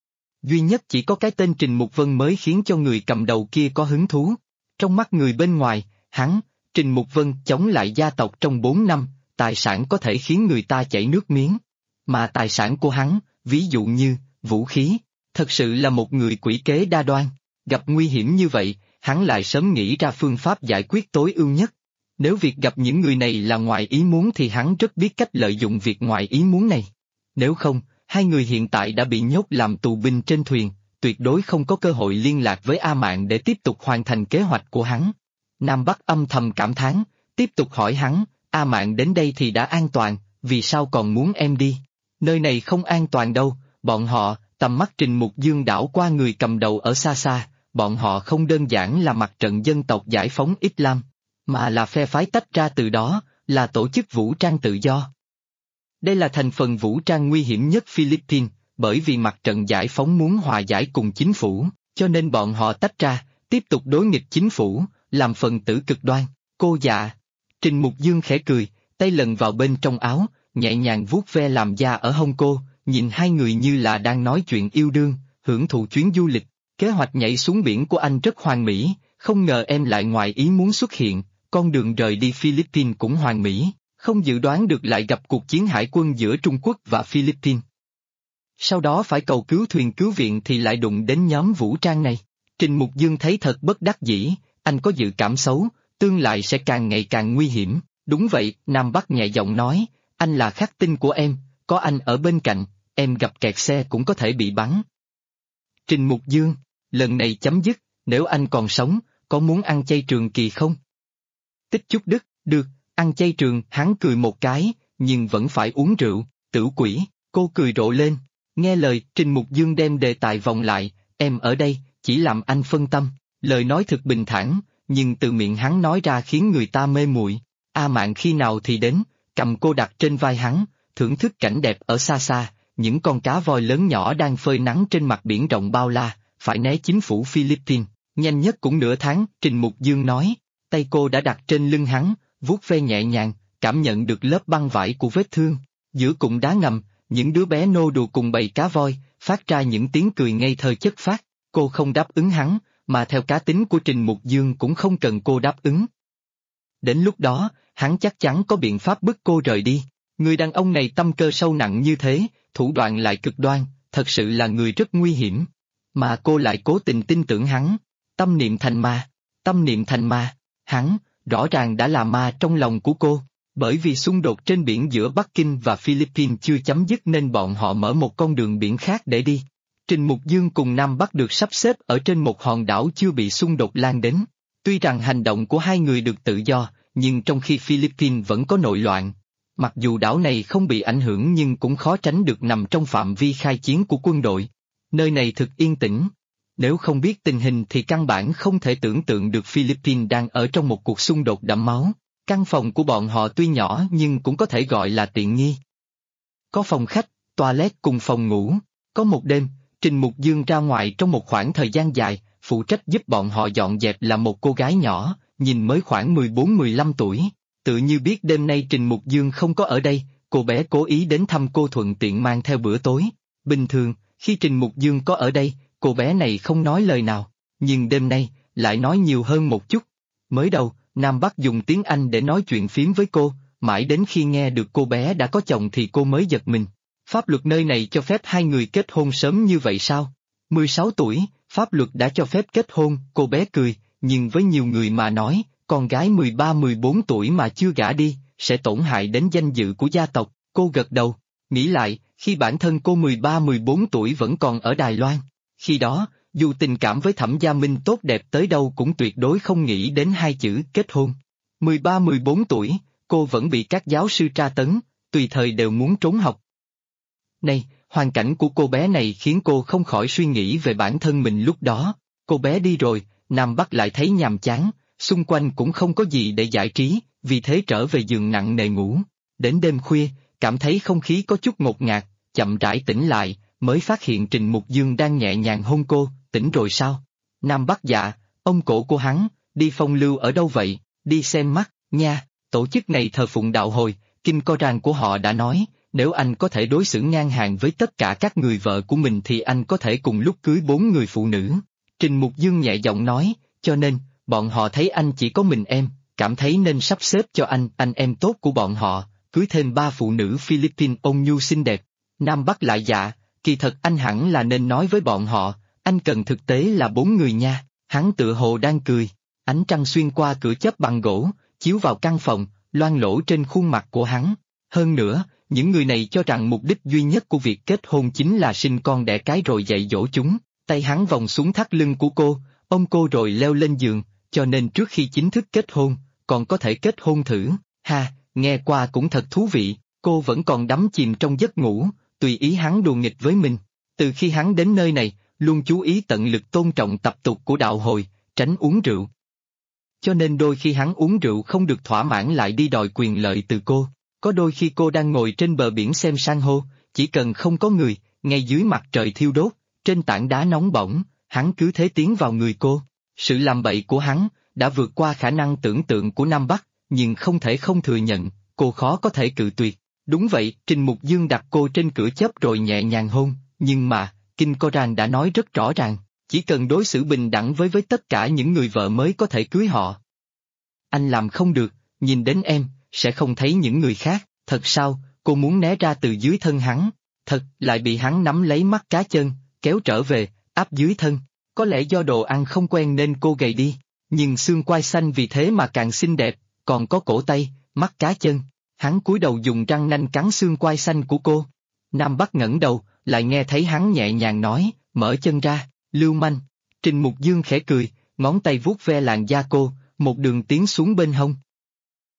Duy nhất chỉ có cái tên Trình Mục Vân mới khiến cho người cầm đầu kia có hứng thú. Trong mắt người bên ngoài, hắn, Trình Mục Vân chống lại gia tộc trong 4 năm, tài sản có thể khiến người ta chảy nước miếng. Mà tài sản của hắn, ví dụ như, vũ khí, thật sự là một người quỷ kế đa đoan. Gặp nguy hiểm như vậy, hắn lại sớm nghĩ ra phương pháp giải quyết tối ưu nhất. Nếu việc gặp những người này là ngoài ý muốn thì hắn rất biết cách lợi dụng việc ngoài ý muốn này. Nếu không, hai người hiện tại đã bị nhốt làm tù binh trên thuyền, tuyệt đối không có cơ hội liên lạc với A Mạn để tiếp tục hoàn thành kế hoạch của hắn. Nam Bắc âm thầm cảm thán, tiếp tục hỏi hắn, A Mạn đến đây thì đã an toàn, vì sao còn muốn em đi? Nơi này không an toàn đâu, bọn họ, tầm mắt Trình Mục Dương đảo qua người cầm đầu ở xa xa, bọn họ không đơn giản là mặt trận dân tộc giải phóng Islam, mà là phe phái tách ra từ đó, là tổ chức vũ trang tự do. Đây là thành phần vũ trang nguy hiểm nhất Philippines, bởi vì mặt trận giải phóng muốn hòa giải cùng chính phủ, cho nên bọn họ tách ra, tiếp tục đối nghịch chính phủ, làm phần tử cực đoan. Cô dạ. Trình Mục Dương khẽ cười, tay lần vào bên trong áo, nhẹ nhàng vuốt ve làm da ở hông cô, nhìn hai người như là đang nói chuyện yêu đương, hưởng thụ chuyến du lịch. Kế hoạch nhảy xuống biển của anh rất hoàn mỹ, không ngờ em lại ngoài ý muốn xuất hiện, con đường rời đi Philippines cũng hoàn mỹ, không dự đoán được lại gặp cuộc chiến hải quân giữa Trung Quốc và Philippines. Sau đó phải cầu cứu thuyền cứu viện thì lại đụng đến nhóm vũ trang này. Trình Mục Dương thấy thật bất đắc dĩ, anh có dự cảm xấu, tương lai sẽ càng ngày càng nguy hiểm. Đúng vậy, Nam Bắc nhẹ giọng nói, anh là khắc tinh của em, có anh ở bên cạnh, em gặp kẹt xe cũng có thể bị bắn. Trình Mục Dương, lần này chấm dứt, nếu anh còn sống, có muốn ăn chay trường kỳ không? Tích chút đức, được, Ăn chay trường, hắn cười một cái, nhưng vẫn phải uống rượu, tửu quỷ, cô cười rộ lên. Nghe lời, Trình Mục Dương đem đề tài vòng lại, em ở đây, chỉ làm anh phân tâm. Lời nói thực bình thản, nhưng từ miệng hắn nói ra khiến người ta mê muội. A Mạn khi nào thì đến, cầm cô đặt trên vai hắn, thưởng thức cảnh đẹp ở xa xa, những con cá voi lớn nhỏ đang phơi nắng trên mặt biển rộng bao la, phải né chính phủ Philippines, nhanh nhất cũng nửa tháng, Trình Mục Dương nói. Tay cô đã đặt trên lưng hắn, vuốt ve nhẹ nhàng, cảm nhận được lớp băng vải của vết thương. Giữa cụm đá ngầm, những đứa bé nô đùa cùng bầy cá voi, phát ra những tiếng cười ngây thơ chất phác. Cô không đáp ứng hắn, mà theo cá tính của Trình Mục Dương cũng không cần cô đáp ứng. Đến lúc đó, hắn chắc chắn có biện pháp bức cô rời đi. Người đàn ông này tâm cơ sâu nặng như thế, thủ đoạn lại cực đoan, thật sự là người rất nguy hiểm. Mà cô lại cố tình tin tưởng hắn. Tâm niệm thành ma. Tâm niệm thành ma. Hắn, rõ ràng đã là ma trong lòng của cô. Bởi vì xung đột trên biển giữa Bắc Kinh và Philippines chưa chấm dứt nên bọn họ mở một con đường biển khác để đi. Trình Mục Dương cùng Nam Bắc được sắp xếp ở trên một hòn đảo chưa bị xung đột lan đến. Tuy rằng hành động của hai người được tự do, nhưng trong khi Philippines vẫn có nội loạn. Mặc dù đảo này không bị ảnh hưởng nhưng cũng khó tránh được nằm trong phạm vi khai chiến của quân đội. Nơi này thực yên tĩnh. Nếu không biết tình hình thì căn bản không thể tưởng tượng được Philippines đang ở trong một cuộc xung đột đẫm máu. Căn phòng của bọn họ tuy nhỏ nhưng cũng có thể gọi là tiện nghi. Có phòng khách, toilet cùng phòng ngủ. Có một đêm, Trình Mục Dương ra ngoài trong một khoảng thời gian dài, phụ trách giúp bọn họ dọn dẹp là một cô gái nhỏ, nhìn mới khoảng 14-15 tuổi. Tự như biết đêm nay Trình Mục Dương không có ở đây, cô bé cố ý đến thăm cô thuận tiện mang theo bữa tối. Bình thường, khi Trình Mục Dương có ở đây, cô bé này không nói lời nào, nhưng đêm nay, lại nói nhiều hơn một chút. Mới đầu, Nam Bắc dùng tiếng Anh để nói chuyện phím với cô, mãi đến khi nghe được cô bé đã có chồng thì cô mới giật mình. Pháp luật nơi này cho phép hai người kết hôn sớm như vậy sao? 16 tuổi, pháp luật đã cho phép kết hôn, cô bé cười, nhưng với nhiều người mà nói, con gái 13-14 tuổi mà chưa gả đi, sẽ tổn hại đến danh dự của gia tộc. Cô gật đầu, nghĩ lại, khi bản thân cô 13-14 tuổi vẫn còn ở Đài Loan. Khi đó, dù tình cảm với Thẩm Gia Minh tốt đẹp tới đâu cũng tuyệt đối không nghĩ đến hai chữ kết hôn. 13-14 tuổi, cô vẫn bị các giáo sư tra tấn, tùy thời đều muốn trốn học. Này, hoàn cảnh của cô bé này khiến cô không khỏi suy nghĩ về bản thân mình lúc đó. Cô bé đi rồi, Nam Bắc lại thấy nhàm chán, xung quanh cũng không có gì để giải trí, vì thế trở về giường nặng nề ngủ. Đến đêm khuya, cảm thấy không khí có chút ngột ngạt, chậm rãi tỉnh lại, mới phát hiện Trình Mục Dương đang nhẹ nhàng hôn cô. Tỉnh rồi sao? Nam Bắc dạ, ông cổ của hắn, đi phong lưu ở đâu vậy? Đi xem mắt, nha, tổ chức này thờ phụng đạo hồi, Kim Koran của họ đã nói, nếu anh có thể đối xử ngang hàng với tất cả các người vợ của mình thì anh có thể cùng lúc cưới 4 người phụ nữ. Trình Mục Dương nhẹ giọng nói, cho nên, bọn họ thấy anh chỉ có mình em, cảm thấy nên sắp xếp cho anh em tốt của bọn họ, cưới thêm 3 phụ nữ Philippines ôn nhu xinh đẹp. Nam Bắc lại dạ, kỳ thật anh hẳn là nên nói với bọn họ, anh cần thực tế là 4 người nha. Hắn tựa hồ đang cười, ánh trăng xuyên qua cửa chớp bằng gỗ, chiếu vào căn phòng, loang lổ trên khuôn mặt của hắn. Hơn nữa, những người này cho rằng mục đích duy nhất của việc kết hôn chính là sinh con đẻ cái rồi dạy dỗ chúng. Tay hắn vòng xuống thắt lưng của cô, ôm cô rồi leo lên giường, cho nên trước khi chính thức kết hôn, còn có thể kết hôn thử. Ha, nghe qua cũng thật thú vị, cô vẫn còn đắm chìm trong giấc ngủ, tùy ý hắn đùa nghịch với mình. Từ khi hắn đến nơi này, luôn chú ý tận lực tôn trọng tập tục của đạo hồi, tránh uống rượu. Cho nên đôi khi hắn uống rượu không được thỏa mãn lại đi đòi quyền lợi từ cô. Có đôi khi cô đang ngồi trên bờ biển xem san hô, chỉ cần không có người, ngay dưới mặt trời thiêu đốt, trên tảng đá nóng bỏng, hắn cứ thế tiến vào người cô. Sự làm bậy của hắn đã vượt qua khả năng tưởng tượng của Nam Bắc, nhưng không thể không thừa nhận, cô khó có thể cự tuyệt. Đúng vậy, Trình Mục Dương đặt cô trên cửa chớp rồi nhẹ nhàng hôn, nhưng mà, Kinh Koran đã nói rất rõ ràng, chỉ cần đối xử bình đẳng với tất cả những người vợ mới có thể cưới họ. Anh làm không được, nhìn đến em, sẽ không thấy những người khác. Thật sao? Cô muốn né ra từ dưới thân hắn, thật lại bị hắn nắm lấy mắt cá chân, kéo trở về, áp dưới thân. Có lẽ do đồ ăn không quen nên cô gầy đi, nhưng xương quai xanh vì thế mà càng xinh đẹp, còn có cổ tay, mắt cá chân. Hắn cúi đầu dùng răng nanh cắn xương quai xanh của cô. Nam Bắc ngẩng đầu, lại nghe thấy hắn nhẹ nhàng nói, mở chân ra, lưu manh. Trình Mục Dương khẽ cười, ngón tay vuốt ve làn da cô, một đường tiến xuống bên hông.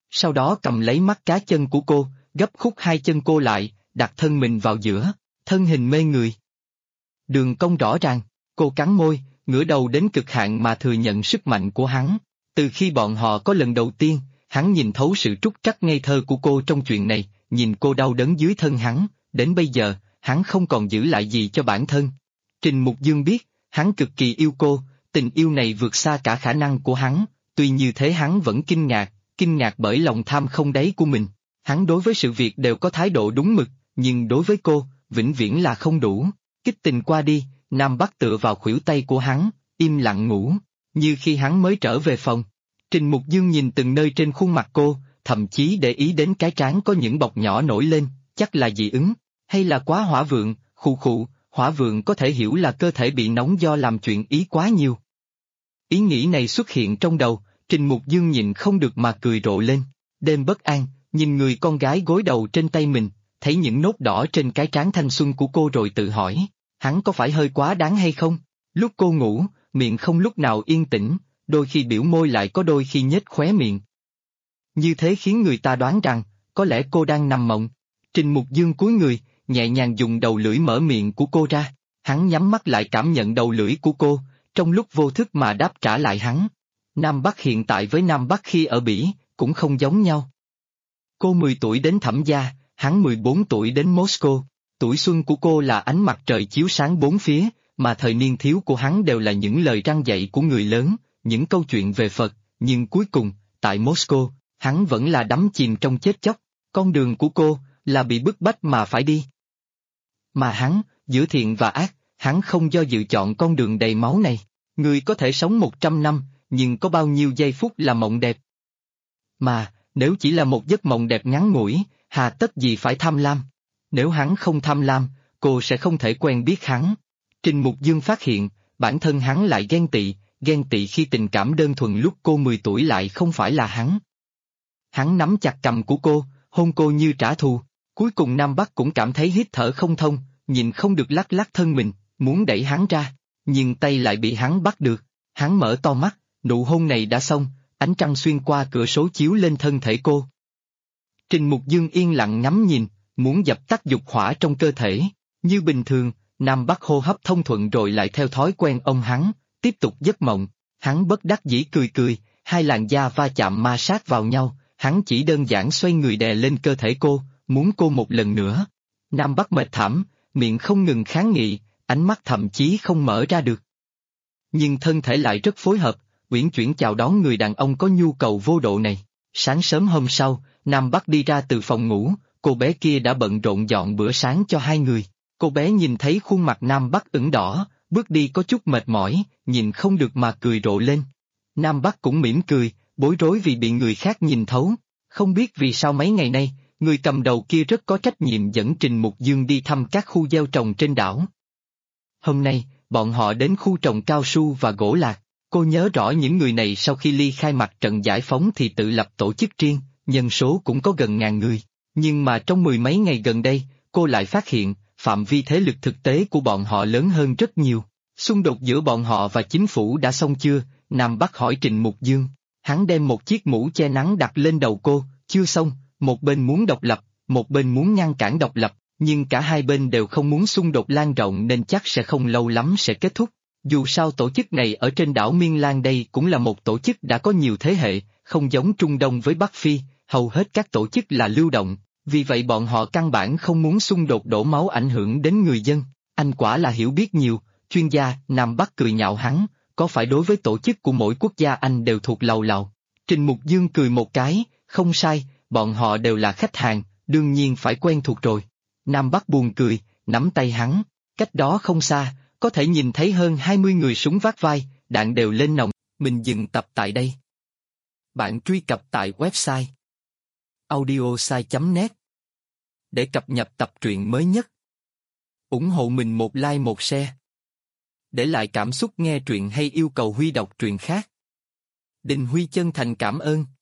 Sau đó cầm lấy mắt cá chân của cô, gấp khúc hai chân cô lại, đặt thân mình vào giữa, thân hình mê người. Đường cong rõ ràng, cô cắn môi, ngửa đầu đến cực hạn mà thừa nhận sức mạnh của hắn. Từ khi bọn họ có lần đầu tiên, hắn nhìn thấu sự trúc trắc ngây thơ của cô trong chuyện này, nhìn cô đau đớn dưới thân hắn, đến bây giờ, hắn không còn giữ lại gì cho bản thân. Trình Mục Dương biết, hắn cực kỳ yêu cô, tình yêu này vượt xa cả khả năng của hắn, tuy như thế hắn vẫn kinh ngạc bởi lòng tham không đáy của mình. Hắn đối với sự việc đều có thái độ đúng mực, nhưng đối với cô, vĩnh viễn là không đủ. Kích tình qua đi, Nam Bắc tựa vào khuỷu tay của hắn, im lặng ngủ, như khi hắn mới trở về phòng. Trình Mục Dương nhìn từng nơi trên khuôn mặt cô, thậm chí để ý đến cái trán có những bọc nhỏ nổi lên, chắc là dị ứng, hay là quá hỏa vượng, khụ, hỏa vượng có thể hiểu là cơ thể bị nóng do làm chuyện ý quá nhiều. Ý nghĩ này xuất hiện trong đầu, Trình Mục Dương nhịn không được mà cười rộ lên, đêm bất an, nhìn người con gái gối đầu trên tay mình, thấy những nốt đỏ trên cái trán thanh xuân của cô rồi tự hỏi, hắn có phải hơi quá đáng hay không? Lúc cô ngủ, miệng không lúc nào yên tĩnh, đôi khi biểu môi lại có đôi khi nhếch khóe miệng. Như thế khiến người ta đoán rằng, có lẽ cô đang nằm mộng. Trình Mục Dương cúi người, nhẹ nhàng dùng đầu lưỡi mở miệng của cô ra, hắn nhắm mắt lại cảm nhận đầu lưỡi của cô, trong lúc vô thức mà đáp trả lại hắn. Nam Bắc hiện tại với Nam Bắc khi ở Bỉ, cũng không giống nhau. Cô 10 tuổi đến Thẩm Gia, hắn 14 tuổi đến Moscow. Tuổi xuân của cô là ánh mặt trời chiếu sáng bốn phía, mà thời niên thiếu của hắn đều là những lời răn dạy của người lớn, những câu chuyện về Phật, nhưng cuối cùng, tại Moscow, hắn vẫn là đắm chìm trong chết chóc, con đường của cô, là bị bức bách mà phải đi. Mà hắn, giữa thiện và ác, hắn không do dự chọn con đường đầy máu này. Người có thể sống 100 năm, nhưng có bao nhiêu giây phút là mộng đẹp? Mà, nếu chỉ là một giấc mộng đẹp ngắn ngủi, hà tất gì phải tham lam? Nếu hắn không tham lam, cô sẽ không thể quen biết hắn. Trình Mục Dương phát hiện, bản thân hắn lại ghen tị khi tình cảm đơn thuần lúc cô 10 tuổi lại không phải là hắn. Hắn nắm chặt cằm của cô, hôn cô như trả thù. Cuối cùng Nam Bắc cũng cảm thấy hít thở không thông, nhìn không được lắc lắc thân mình, muốn đẩy hắn ra, nhưng tay lại bị hắn bắt được. Hắn mở to mắt, nụ hôn này đã xong, ánh trăng xuyên qua cửa sổ chiếu lên thân thể cô. Trình Mục Dương yên lặng ngắm nhìn, muốn dập tắt dục hỏa trong cơ thể. Như bình thường, Nam Bắc hô hấp thông thuận rồi lại theo thói quen ông hắn, tiếp tục giấc mộng. Hắn bất đắc dĩ cười, hai làn da va chạm ma sát vào nhau, hắn chỉ đơn giản xoay người đè lên cơ thể cô, muốn cô một lần nữa. Nam Bắc mệt thảm, miệng không ngừng kháng nghị, ánh mắt thậm chí không mở ra được. Nhưng thân thể lại rất phối hợp, uyển chuyển chào đón người đàn ông có nhu cầu vô độ này. Sáng sớm hôm sau, Nam Bắc đi ra từ phòng ngủ, cô bé kia đã bận rộn dọn bữa sáng cho hai người. Cô bé nhìn thấy khuôn mặt Nam Bắc ửng đỏ, bước đi có chút mệt mỏi, nhìn không được mà cười rộ lên. Nam Bắc cũng mỉm cười, bối rối vì bị người khác nhìn thấu. Không biết vì sao mấy ngày nay, người cầm đầu kia rất có trách nhiệm dẫn Trình Mục Dương đi thăm các khu gieo trồng trên đảo. Hôm nay, bọn họ đến khu trồng cao su và gỗ lạc. Cô nhớ rõ những người này sau khi ly khai mặt trận giải phóng thì tự lập tổ chức riêng, nhân số cũng có gần 1000 người. Nhưng mà trong 10 mấy ngày gần đây, cô lại phát hiện, phạm vi thế lực thực tế của bọn họ lớn hơn rất nhiều. Xung đột giữa bọn họ và chính phủ đã xong chưa? Nam Bắc hỏi Trình Mục Dương. Hắn đem một chiếc mũ che nắng đặt lên đầu cô, chưa xong, một bên muốn độc lập, một bên muốn ngăn cản độc lập, nhưng cả hai bên đều không muốn xung đột lan rộng nên chắc sẽ không lâu lắm sẽ kết thúc. Dù sao tổ chức này ở trên đảo Miên Lan đây cũng là một tổ chức đã có nhiều thế hệ, không giống Trung Đông với Bắc Phi, hầu hết các tổ chức là lưu động, vì vậy bọn họ căn bản không muốn xung đột đổ máu ảnh hưởng đến người dân. Anh quả là hiểu biết nhiều, chuyên gia. Nam Bắc cười nhạo hắn, có phải đối với tổ chức của mỗi quốc gia anh đều thuộc lầu lầu? Trình Mục Dương cười một cái, không sai, bọn họ đều là khách hàng, đương nhiên phải quen thuộc rồi. Nam Bắc buồn cười, nắm tay hắn, cách đó không xa, có thể nhìn thấy hơn 20 người súng vác vai, đạn đều lên nòng. Mình dừng tập tại đây. Bạn truy cập tại website audiosai.net để cập nhật tập truyện mới nhất. Ủng hộ mình một like một share. Để lại cảm xúc nghe truyện hay yêu cầu Huy đọc truyện khác. Đình Huy chân thành cảm ơn.